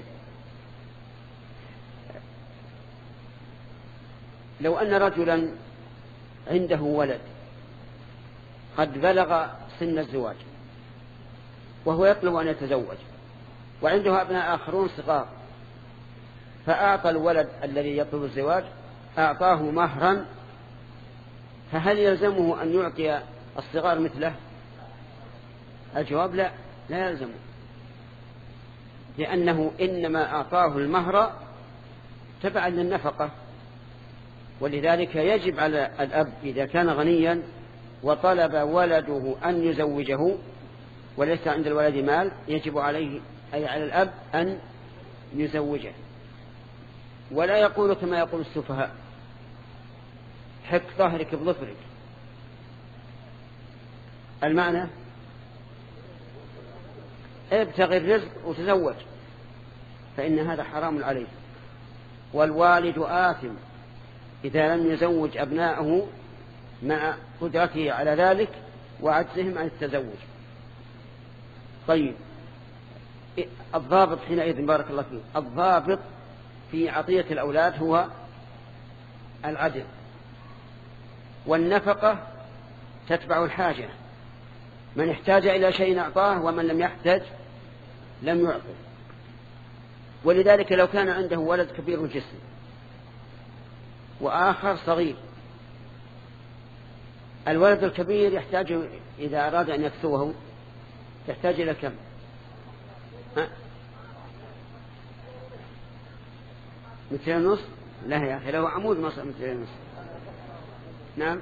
لو أن رجلا عنده ولد قد بلغ سن الزواج وهو يطلب أن يتزوج، وعنده أبناء آخرون صغار، فأعطى الولد الذي يطلب الزواج أعطاه مهرا، فهل يلزمه أن يعطي الصغار مثله؟ الجواب لا، لا يلزمه، لأنه إنما أعطاه المهر تبعا للنفقة. ولذلك يجب على الأب إذا كان غنيا وطلب ولده أن يزوجه وليس عند الولد مال، يجب عليه أي على الأب أن يزوجه، ولا يقول كما يقول السفهاء: حك ظهرك بظفرك. المعنى ابتغي الرزق وتزوج، فإن هذا حرام عليه. والوالد آثم إذا لم يزوج أبناءه مع قدرته على ذلك وعجزهم عن التزوج. طيب، الضابط حينئذ بارك الله فيه، الضابط في عطية الأولاد هو العدل، والنفقة تتبع الحاجة، من احتاج إلى شيء أعطاه ومن لم يحتاج لم يعطه. ولذلك لو كان عنده ولد كبير الجسم وآخر صغير، الولد الكبير يحتاج إذا أراد أن يكسوه يحتاج إلى كم؟ ها؟ مترين ونص؟ لا يا أخي، له عمود مصر مترين ونص. نعم.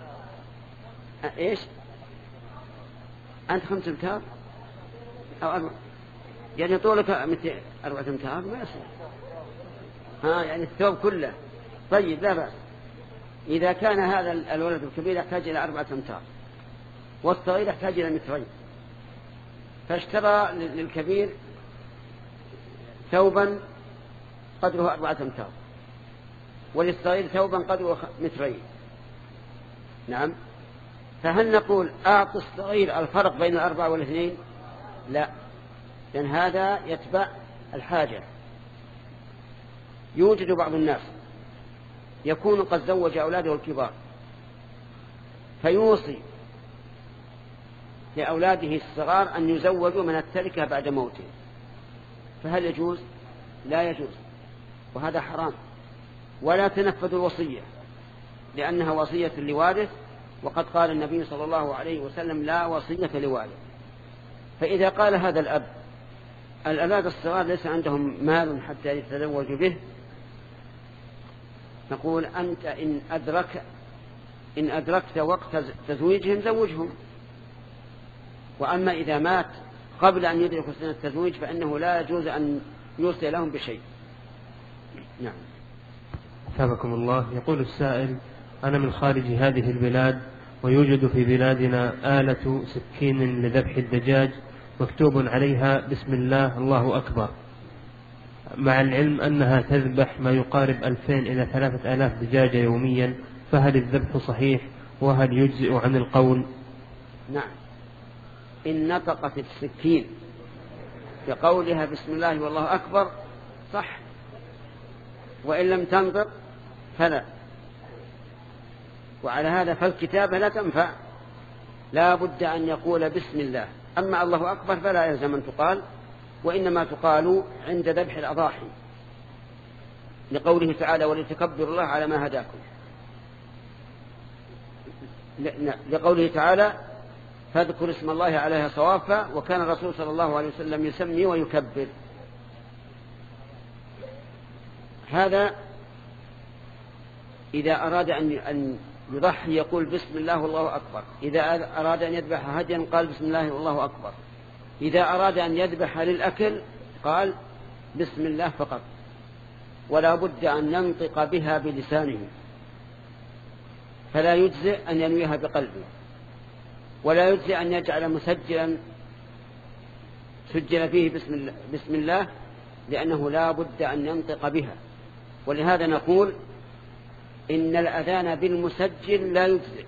إيش؟ أنت خمس أمتار أو أربع، يعني طولك أربعة أمتار ما يصير. ها، يعني الثوب كله. طيب، لا بأس. إذا كان هذا الولد الكبير يحتاج إلى أربعة أمتار والصغير يحتاج إلى مترين، فاشترى للكبير ثوبا قدره أربعة أمتار وللصغير ثوبا قدره مترين. نعم. فهل نقول أعطي الصغير الفرق بين الأربعة والاثنين؟ لا، لأن هذا يتبع الحاجة. يوجد بعض الناس يكون قد زوج أولاده الكبار فيوصي لأولاده الصغار أن يزوجوا من التركة بعد موته، فهل يجوز؟ لا يجوز، وهذا حرام. ولا تنفذوا الوصية لأنها وصية لوارث، وقد قال النبي صلى الله عليه وسلم لا وصية لوارث. فإذا قال هذا الأب الأولاد الصغار ليس عندهم مال حتى يتزوجوا به، نقول أنت إن أدرك إن أدركت وقت تزويجهم زوجهم، وأما إذا مات قبل أن يدركوا سنة التزويج فإنه لا يجوز أن يوصي لهم بشيء. نعم. أثابكم الله. يقول السائل: أنا من خارج هذه البلاد ويوجد في بلادنا آلة سكين لذبح الدجاج مكتوب عليها بسم الله الله أكبر، مع العلم أنها تذبح ما يقارب ألفين إلى ثلاثة آلاف دجاجة يوميا، فهل الذبح صحيح وهل يجزئ عن القول؟ نعم، إن نطقت السكين بقولها بسم الله والله أكبر صح، وإن لم تنطق فلا. وعلى هذا فالكتابة لا تنفع، لا بد أن يقول بسم الله. أما الله أكبر فلا يلزم أن تقال، وإنما تقال عند ذبح الأضاحي لقوله تعالى ولتكبروا الله على ما هداكم، لقوله تعالى فاذكر اسم الله عليها صوافا، وكان الرسول صلى الله عليه وسلم يسمي ويكبر. هذا إذا أراد أن يضحي يقول بسم الله والله أكبر، إذا أراد أن يذبح هديا قال بسم الله والله أكبر، إذا أراد أن يذبح للأكل قال بسم الله فقط، ولا بد أن ينطق بها بلسانه، فلا يجزئ أن ينويها بقلبه، ولا يجزئ أن يجعل مسجلا سجل فيه بسم الله, بسم الله لأنه لا بد أن ينطق بها. ولهذا نقول إن الأذان بالمسجل لا يجزئ،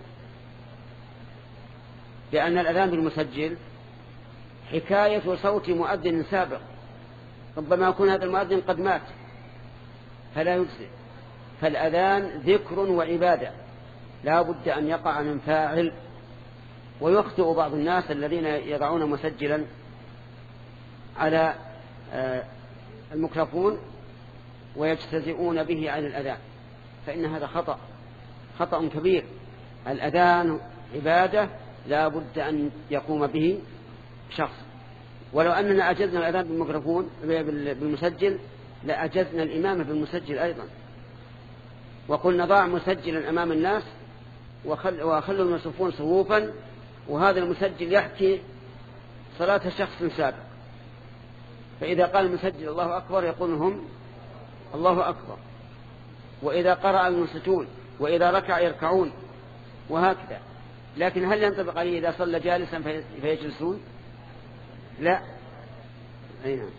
لأن الأذان بالمسجل حكاية صوت مؤذن سابق، ربما يكون هذا المؤذن قد مات فلا يجزئ. فالأذان ذكر وعبادة لا بد أن يقع من فاعل. ويخطئ بعض الناس الذين يضعون مسجلا على الميكروفون ويجتزئون به عن الأذان، فإن هذا خطأ خطأ كبير. الأذان عبادة لا بد أن يقوم به شخص. ولو أننا أجزنا الأذان بالميكروفون بالمسجل لأجزنا الإمامة بالمسجل أيضا، وقلنا ضع مسجلا أمام الناس وخلوا المصفون صفوفا، وهذا المسجل يحكي صلاة شخص سابق، فإذا قال المسجل الله أكبر يقول هم الله أكبر، وإذا قرأ المنصتون، وإذا ركع يركعون، وهكذا. لكن هل ينطبق عليه إذا صلى جالسا فيجلسون؟ لا، أي نعم.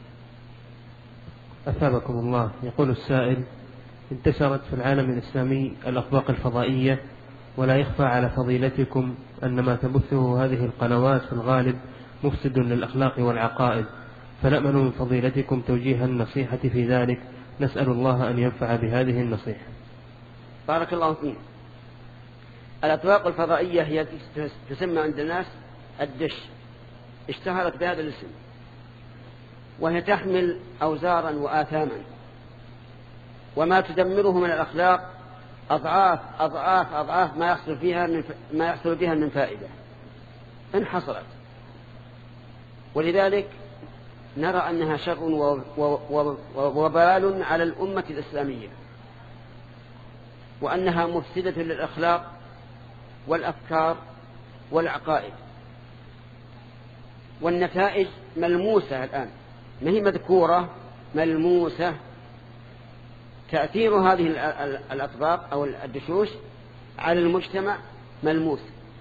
أثابكم الله. يقول السائل: انتشرت في العالم الإسلامي الأطباق الفضائية، ولا يخفى على فضيلتكم أن ما تبثه هذه القنوات في الغالب مفسد للأخلاق والعقائد، فنأمل من فضيلتكم توجيه النصيحة في ذلك، نسأل الله أن ينفع بهذه النصيحة. بارك الله فيك. الأطباق الفضائية هي تسمى عند الناس الدش، اشتهرت بهذا الاسم، وهي تحمل أوزارا وآثاما، وما تدمره من الأخلاق أضعاف أضعاف أضعاف ما يحصل فيها من ما يحصل بها من فائدة إن حصلت. ولذلك نرى أنها شر وبال على الأمة الإسلامية، وأنها مفسدة للأخلاق والأفكار والعقائد، والنتائج ملموسة الآن، ما هي مذكورة، ملموسة. تأثير هذه الأطباق أو الدشوش على المجتمع ملموس.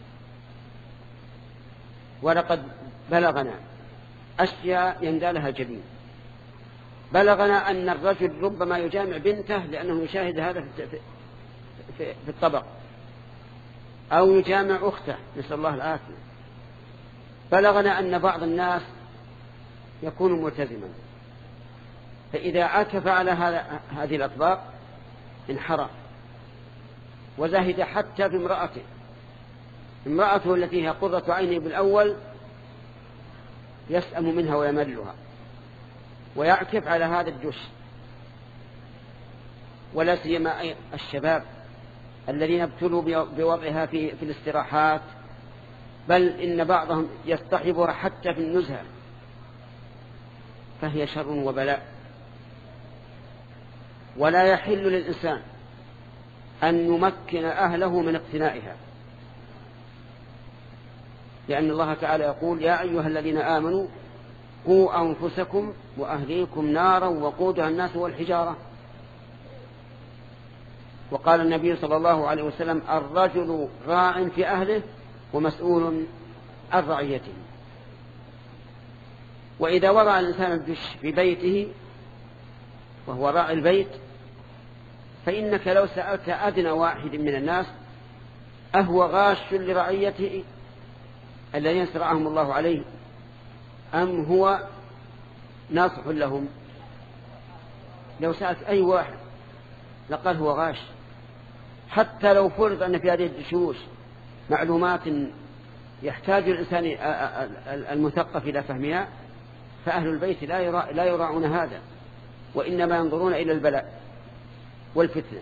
ولقد بلغنا أشياء يندى لها جبين. بلغنا أن الرجل ربما يجامع بنته لأنه يشاهد هذا في الطبق، أو يجامع أخته، نسأل الله العافية. بلغنا أن بعض الناس يكون ملتزما، فإذا عكف على هذه الأطباق انحرف وزهد حتى في امرأته امرأته التي هي قرة عينه بالأول يسأم منها ويملها ويعكف على هذا الدش. ولا سيما الشباب الذين ابتلوا بوضعها في, في الاستراحات، بل إن بعضهم يصطحبها حتى في النزهة، فهي شر وبلاء. ولا يحل للإنسان أن يمكن أهله من اقتنائها، لأن الله تعالى يقول: يا أيها الذين آمنوا قوا أنفسكم وأهليكم نارا وقودها الناس والحجارة. وقال النبي صلى الله عليه وسلم: الرجل راع في أهله ومسؤول عن رعيته. وإذا وضع الإنسان الدش في بيته وهو راعي البيت، فإنك لو سألت أدنى واحد من الناس أهو غاش لرعيته الذين سرعهم الله عليه أم هو ناصح لهم، لو سألت أي واحد لقال هو غاش. حتى لو فرض أن في هذه الدشوش معلومات يحتاج الإنسان المثقف إلى فهمها، فأهل البيت لا يراعون هذا، وإنما ينظرون إلى البلاء والفتنة.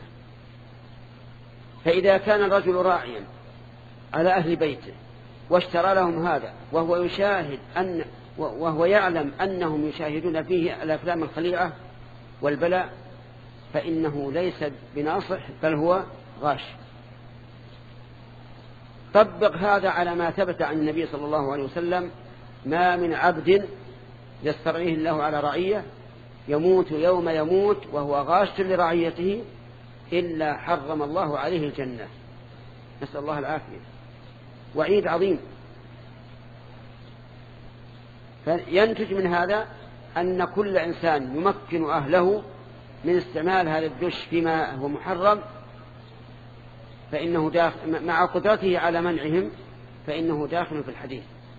فإذا كان الرجل راعيا على أهل بيته واشترى لهم هذا، وهو يشاهد أن وهو يعلم أنهم يشاهدون فيه الأفلام الخليعة والبلاء، فإنه ليس بناصح بل هو غاش. طبق هذا على ما ثبت عن النبي صلى الله عليه وسلم: ما من عبد يسترعيه الله على رعية يموت يوم يموت وهو غاش لرعيته إلا حرم الله عليه الجنة، نسأل الله العافية. وعيد عظيم. فينتج من هذا أن كل إنسان يمكن أهله من استعمال هذا الدش فيما هو محرم، فإنه داخل مع قدرته على منعهم، فإنه داخل في الحديث: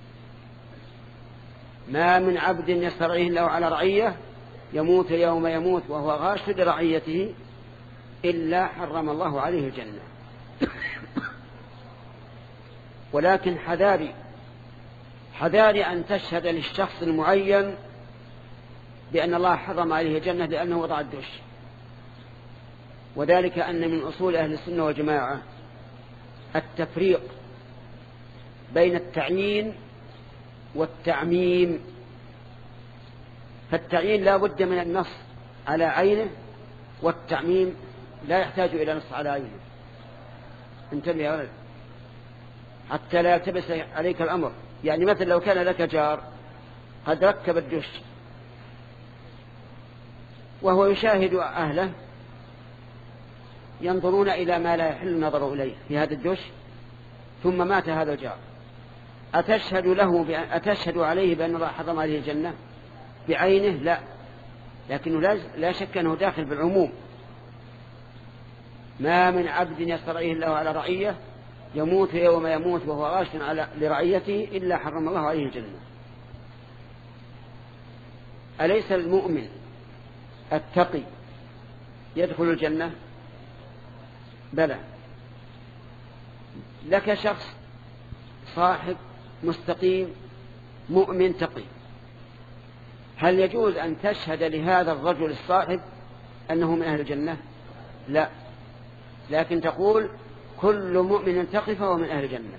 ما من عبد يسترعيه الله على رعية يموت يوم يموت وهو غاش لرعيته إلا حرم الله عليه الجنة. ولكن حذاري حذاري أن تشهد للشخص المعين بأن الله حرم عليه الجنة لأنه وضع الدش. وذلك أن من أصول أهل السنة والجماعة التفريق بين التعيين والتعميم. فالتعيين لا بد من النص على عينه، والتعميم لا يحتاج إلى نص على عينه. انتبه يا ولد حتى لا يلتبس عليك الأمر. يعني مثلا لو كان لك جار قد ركب الدش وهو يشاهد أهله ينظرون إلى ما لا يحل النظر إليه في هذا الدش، ثم مات هذا الجار، أتشهد له بأن أتشهد عليه بأن الله حرم عليه الجنة؟ بعينه لا، لكنه لا شك أنه داخل بالعموم. ما من عبد يسترعيه الله على رعية يموت يوم يموت وهو غاش على لرعيته إلا حرم الله عليه الجنة. أليس المؤمن التقي يدخل الجنة؟ بلى. لك شخص صاحب مستقيم مؤمن تقي، هل يجوز أن تشهد لهذا الرجل الصاحب أنه من أهل الجنة؟ لا، لكن تقول كل مؤمن تقي فهو من أهل الجنة.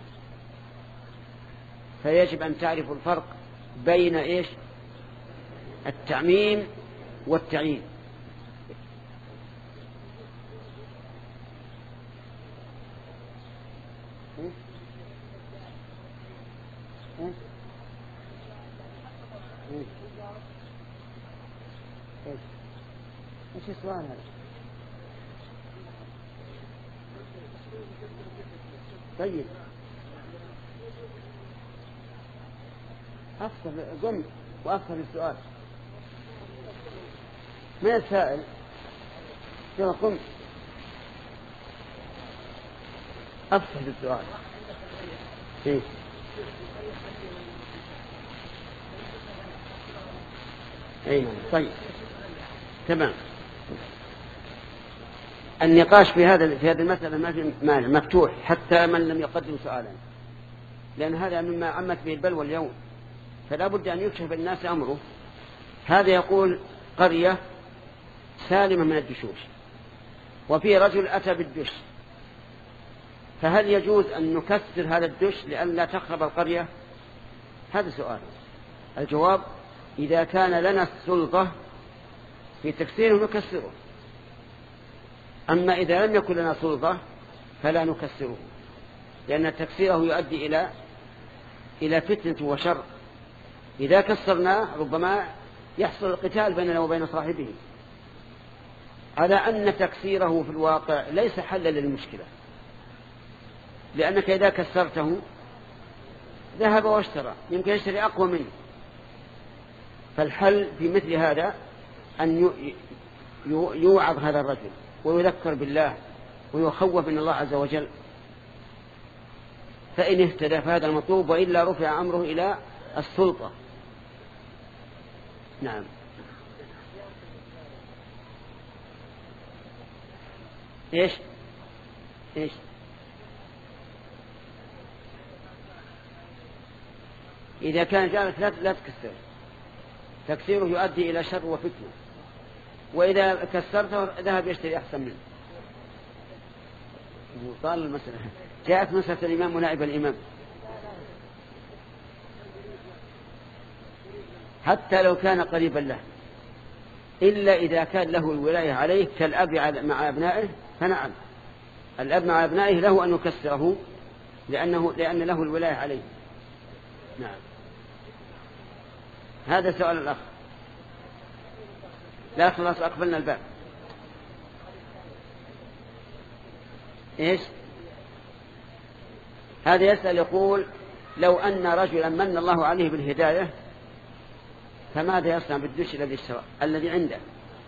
فيجب أن تعرف الفرق بين إيش؟ التعميم والتعيين. ايش السؤال هذا؟ طيب أفصل، قم وأفصل السؤال. من السائل؟ يلا قم أفصل السؤال. إيه؟ أي طيب تمام. النقاش في هذا في هذه المسألة ما مفتوح حتى من لم يقدم سؤالا، لأن هذا مما عمت به البلوى اليوم، فلا بد أن يكشف الناس أمره. هذا يقول قرية سالمة من الدشوش وفي رجل أتى بالدش، فهل يجوز أن نكسر هذا الدش لأن لا تخرب القرية؟ هذا سؤال. الجواب إذا كان لنا السلطة في تكسيره نكسره، أما إذا لم يكن لنا سلطة فلا نكسره، لأن تكسيره يؤدي إلى إلى فتنة وشر. إذا كسرناه ربما يحصل القتال بيننا وبين صاحبه، على أن تكسيره في الواقع ليس حلا للمشكلة، لأنك إذا كسرته ذهب واشترى، يمكن يشتري أقوى منه. فالحل في مثل هذا أن يوعظ هذا الرجل ويذكر بالله ويخوف من الله عز وجل، فإن اهتدى فهذا المطلوب، وإلا رفع أمره إلى السلطة. نعم. إيش إيش إذا كان جالس لا لا تكسر، تكسيره يؤدي إلى شر وفتنة، وإذا كسرته ذهب يشتري أحسن منه. طال المسألة. جاءت مسألة الإمام ونائب الإمام، حتى لو كان قريبا له، إلا إذا كان له الولاية عليه كالأب مع أبنائه، فنعم الأب مع أبنائه له أن يكسره لأنه لأن له الولاية عليه. نعم. هذا سؤال الأخ. لا خلاص أقبلنا الباب. إيش؟ هذا يسأل يقول لو أن رجلا من الله عليه بالهداية فماذا يصنع بالدش الذي الذي عنده؟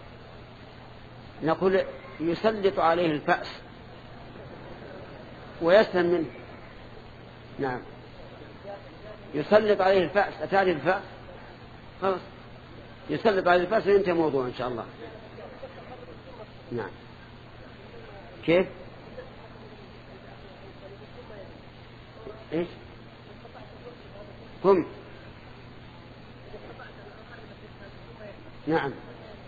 نقول يسلط عليه الفأس ويسلم منه. نعم، يسلط عليه الفأس. أتاري الفأس خلاص يسلط عليه الفأس وينتهي موضوع إن شاء الله. نعم. كيف؟ إيش؟ قم. نعم.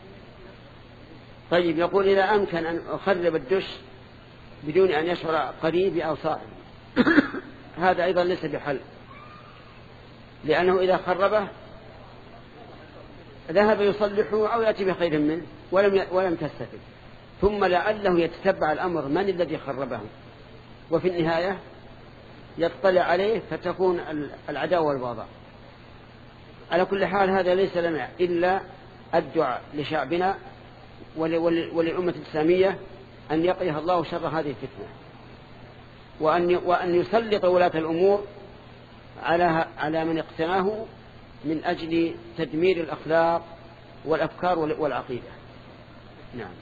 طيب يقول إذا أمكن أن أخرب الدش بدون أن يشعر قريبي أو صاحبي هذا أيضا ليس بحل، لأنه إذا خربه ذهب يصلحه أو يأتي بخير منه ولم ولم تستفد، ثم لعله يتتبع الأمر من الذي خربه، وفي النهاية يطلع عليه فتكون العداوة والبغضاء. على كل حال هذا ليس لنا إلا الدعاء لشعبنا وللأمة الإسلامية أن يقيها الله شر هذه الفتنة، وأن وأن يسلط ولاة الأمور على على من اقتناه من أجل تدمير الأخلاق والأفكار والعقيدة. نعم.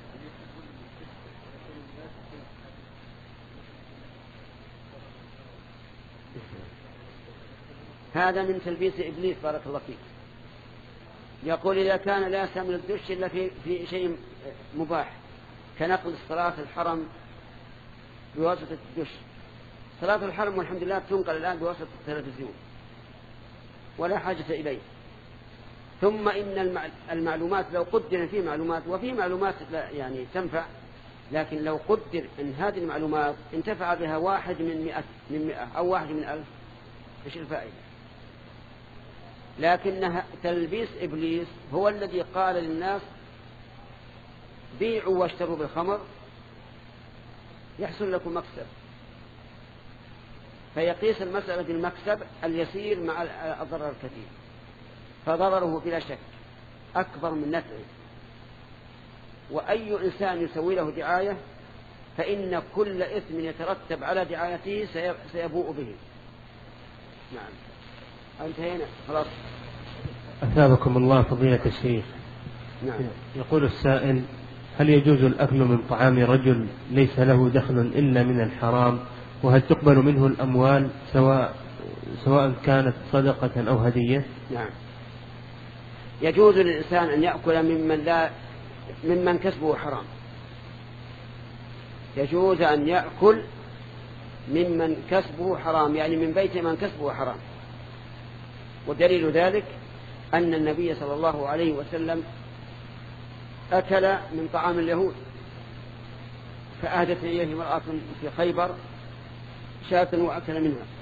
هذا من تلبيس إبليس بارك الله فيك. يقول إذا كان لا يستعمل الدش إلا في, في شيء مباح كنقل الصلاة في الحرم بواسطة الدش. صلاة الحرم والحمد لله تنقل الآن بواسطة التلفزيون ولا حاجة إليه. ثم إن المعلومات لو قدر فيه معلومات وفيه معلومات يعني تنفع، لكن لو قدر أن هذه المعلومات انتفع بها واحد من مئة من مئة أو واحد من ألف إيش الفائدة؟ لكن تلبيس إبليس هو الذي قال للناس بيعوا واشتروا بالخمر يحصل لكم مكسب، فيقيس المسألة بالمكسب اليسير مع الضرر الكثير، فضرره بلا شك أكبر من نفعه. وأي إنسان يسوي له دعاية فإن كل إثم يترتب على دعايته سيبوء به. نعم. انتهينا خلاص. أثابكم الله فضيلة الشيخ. نعم. يقول السائل: هل يجوز الأكل من طعام رجل ليس له دخل إلا من الحرام، وهل تقبل منه الأموال سواء سواء كانت صدقة أو هدية؟ نعم. يجوز للإنسان أن يأكل ممن لا ممن كسبه حرام. يجوز أن يأكل ممن كسبه حرام، يعني من بيت من كسبه حرام. ودليل ذلك أن النبي صلى الله عليه وسلم أكل من طعام اليهود، فأهدت إليه امرأة في خيبر شاة وأكل منها.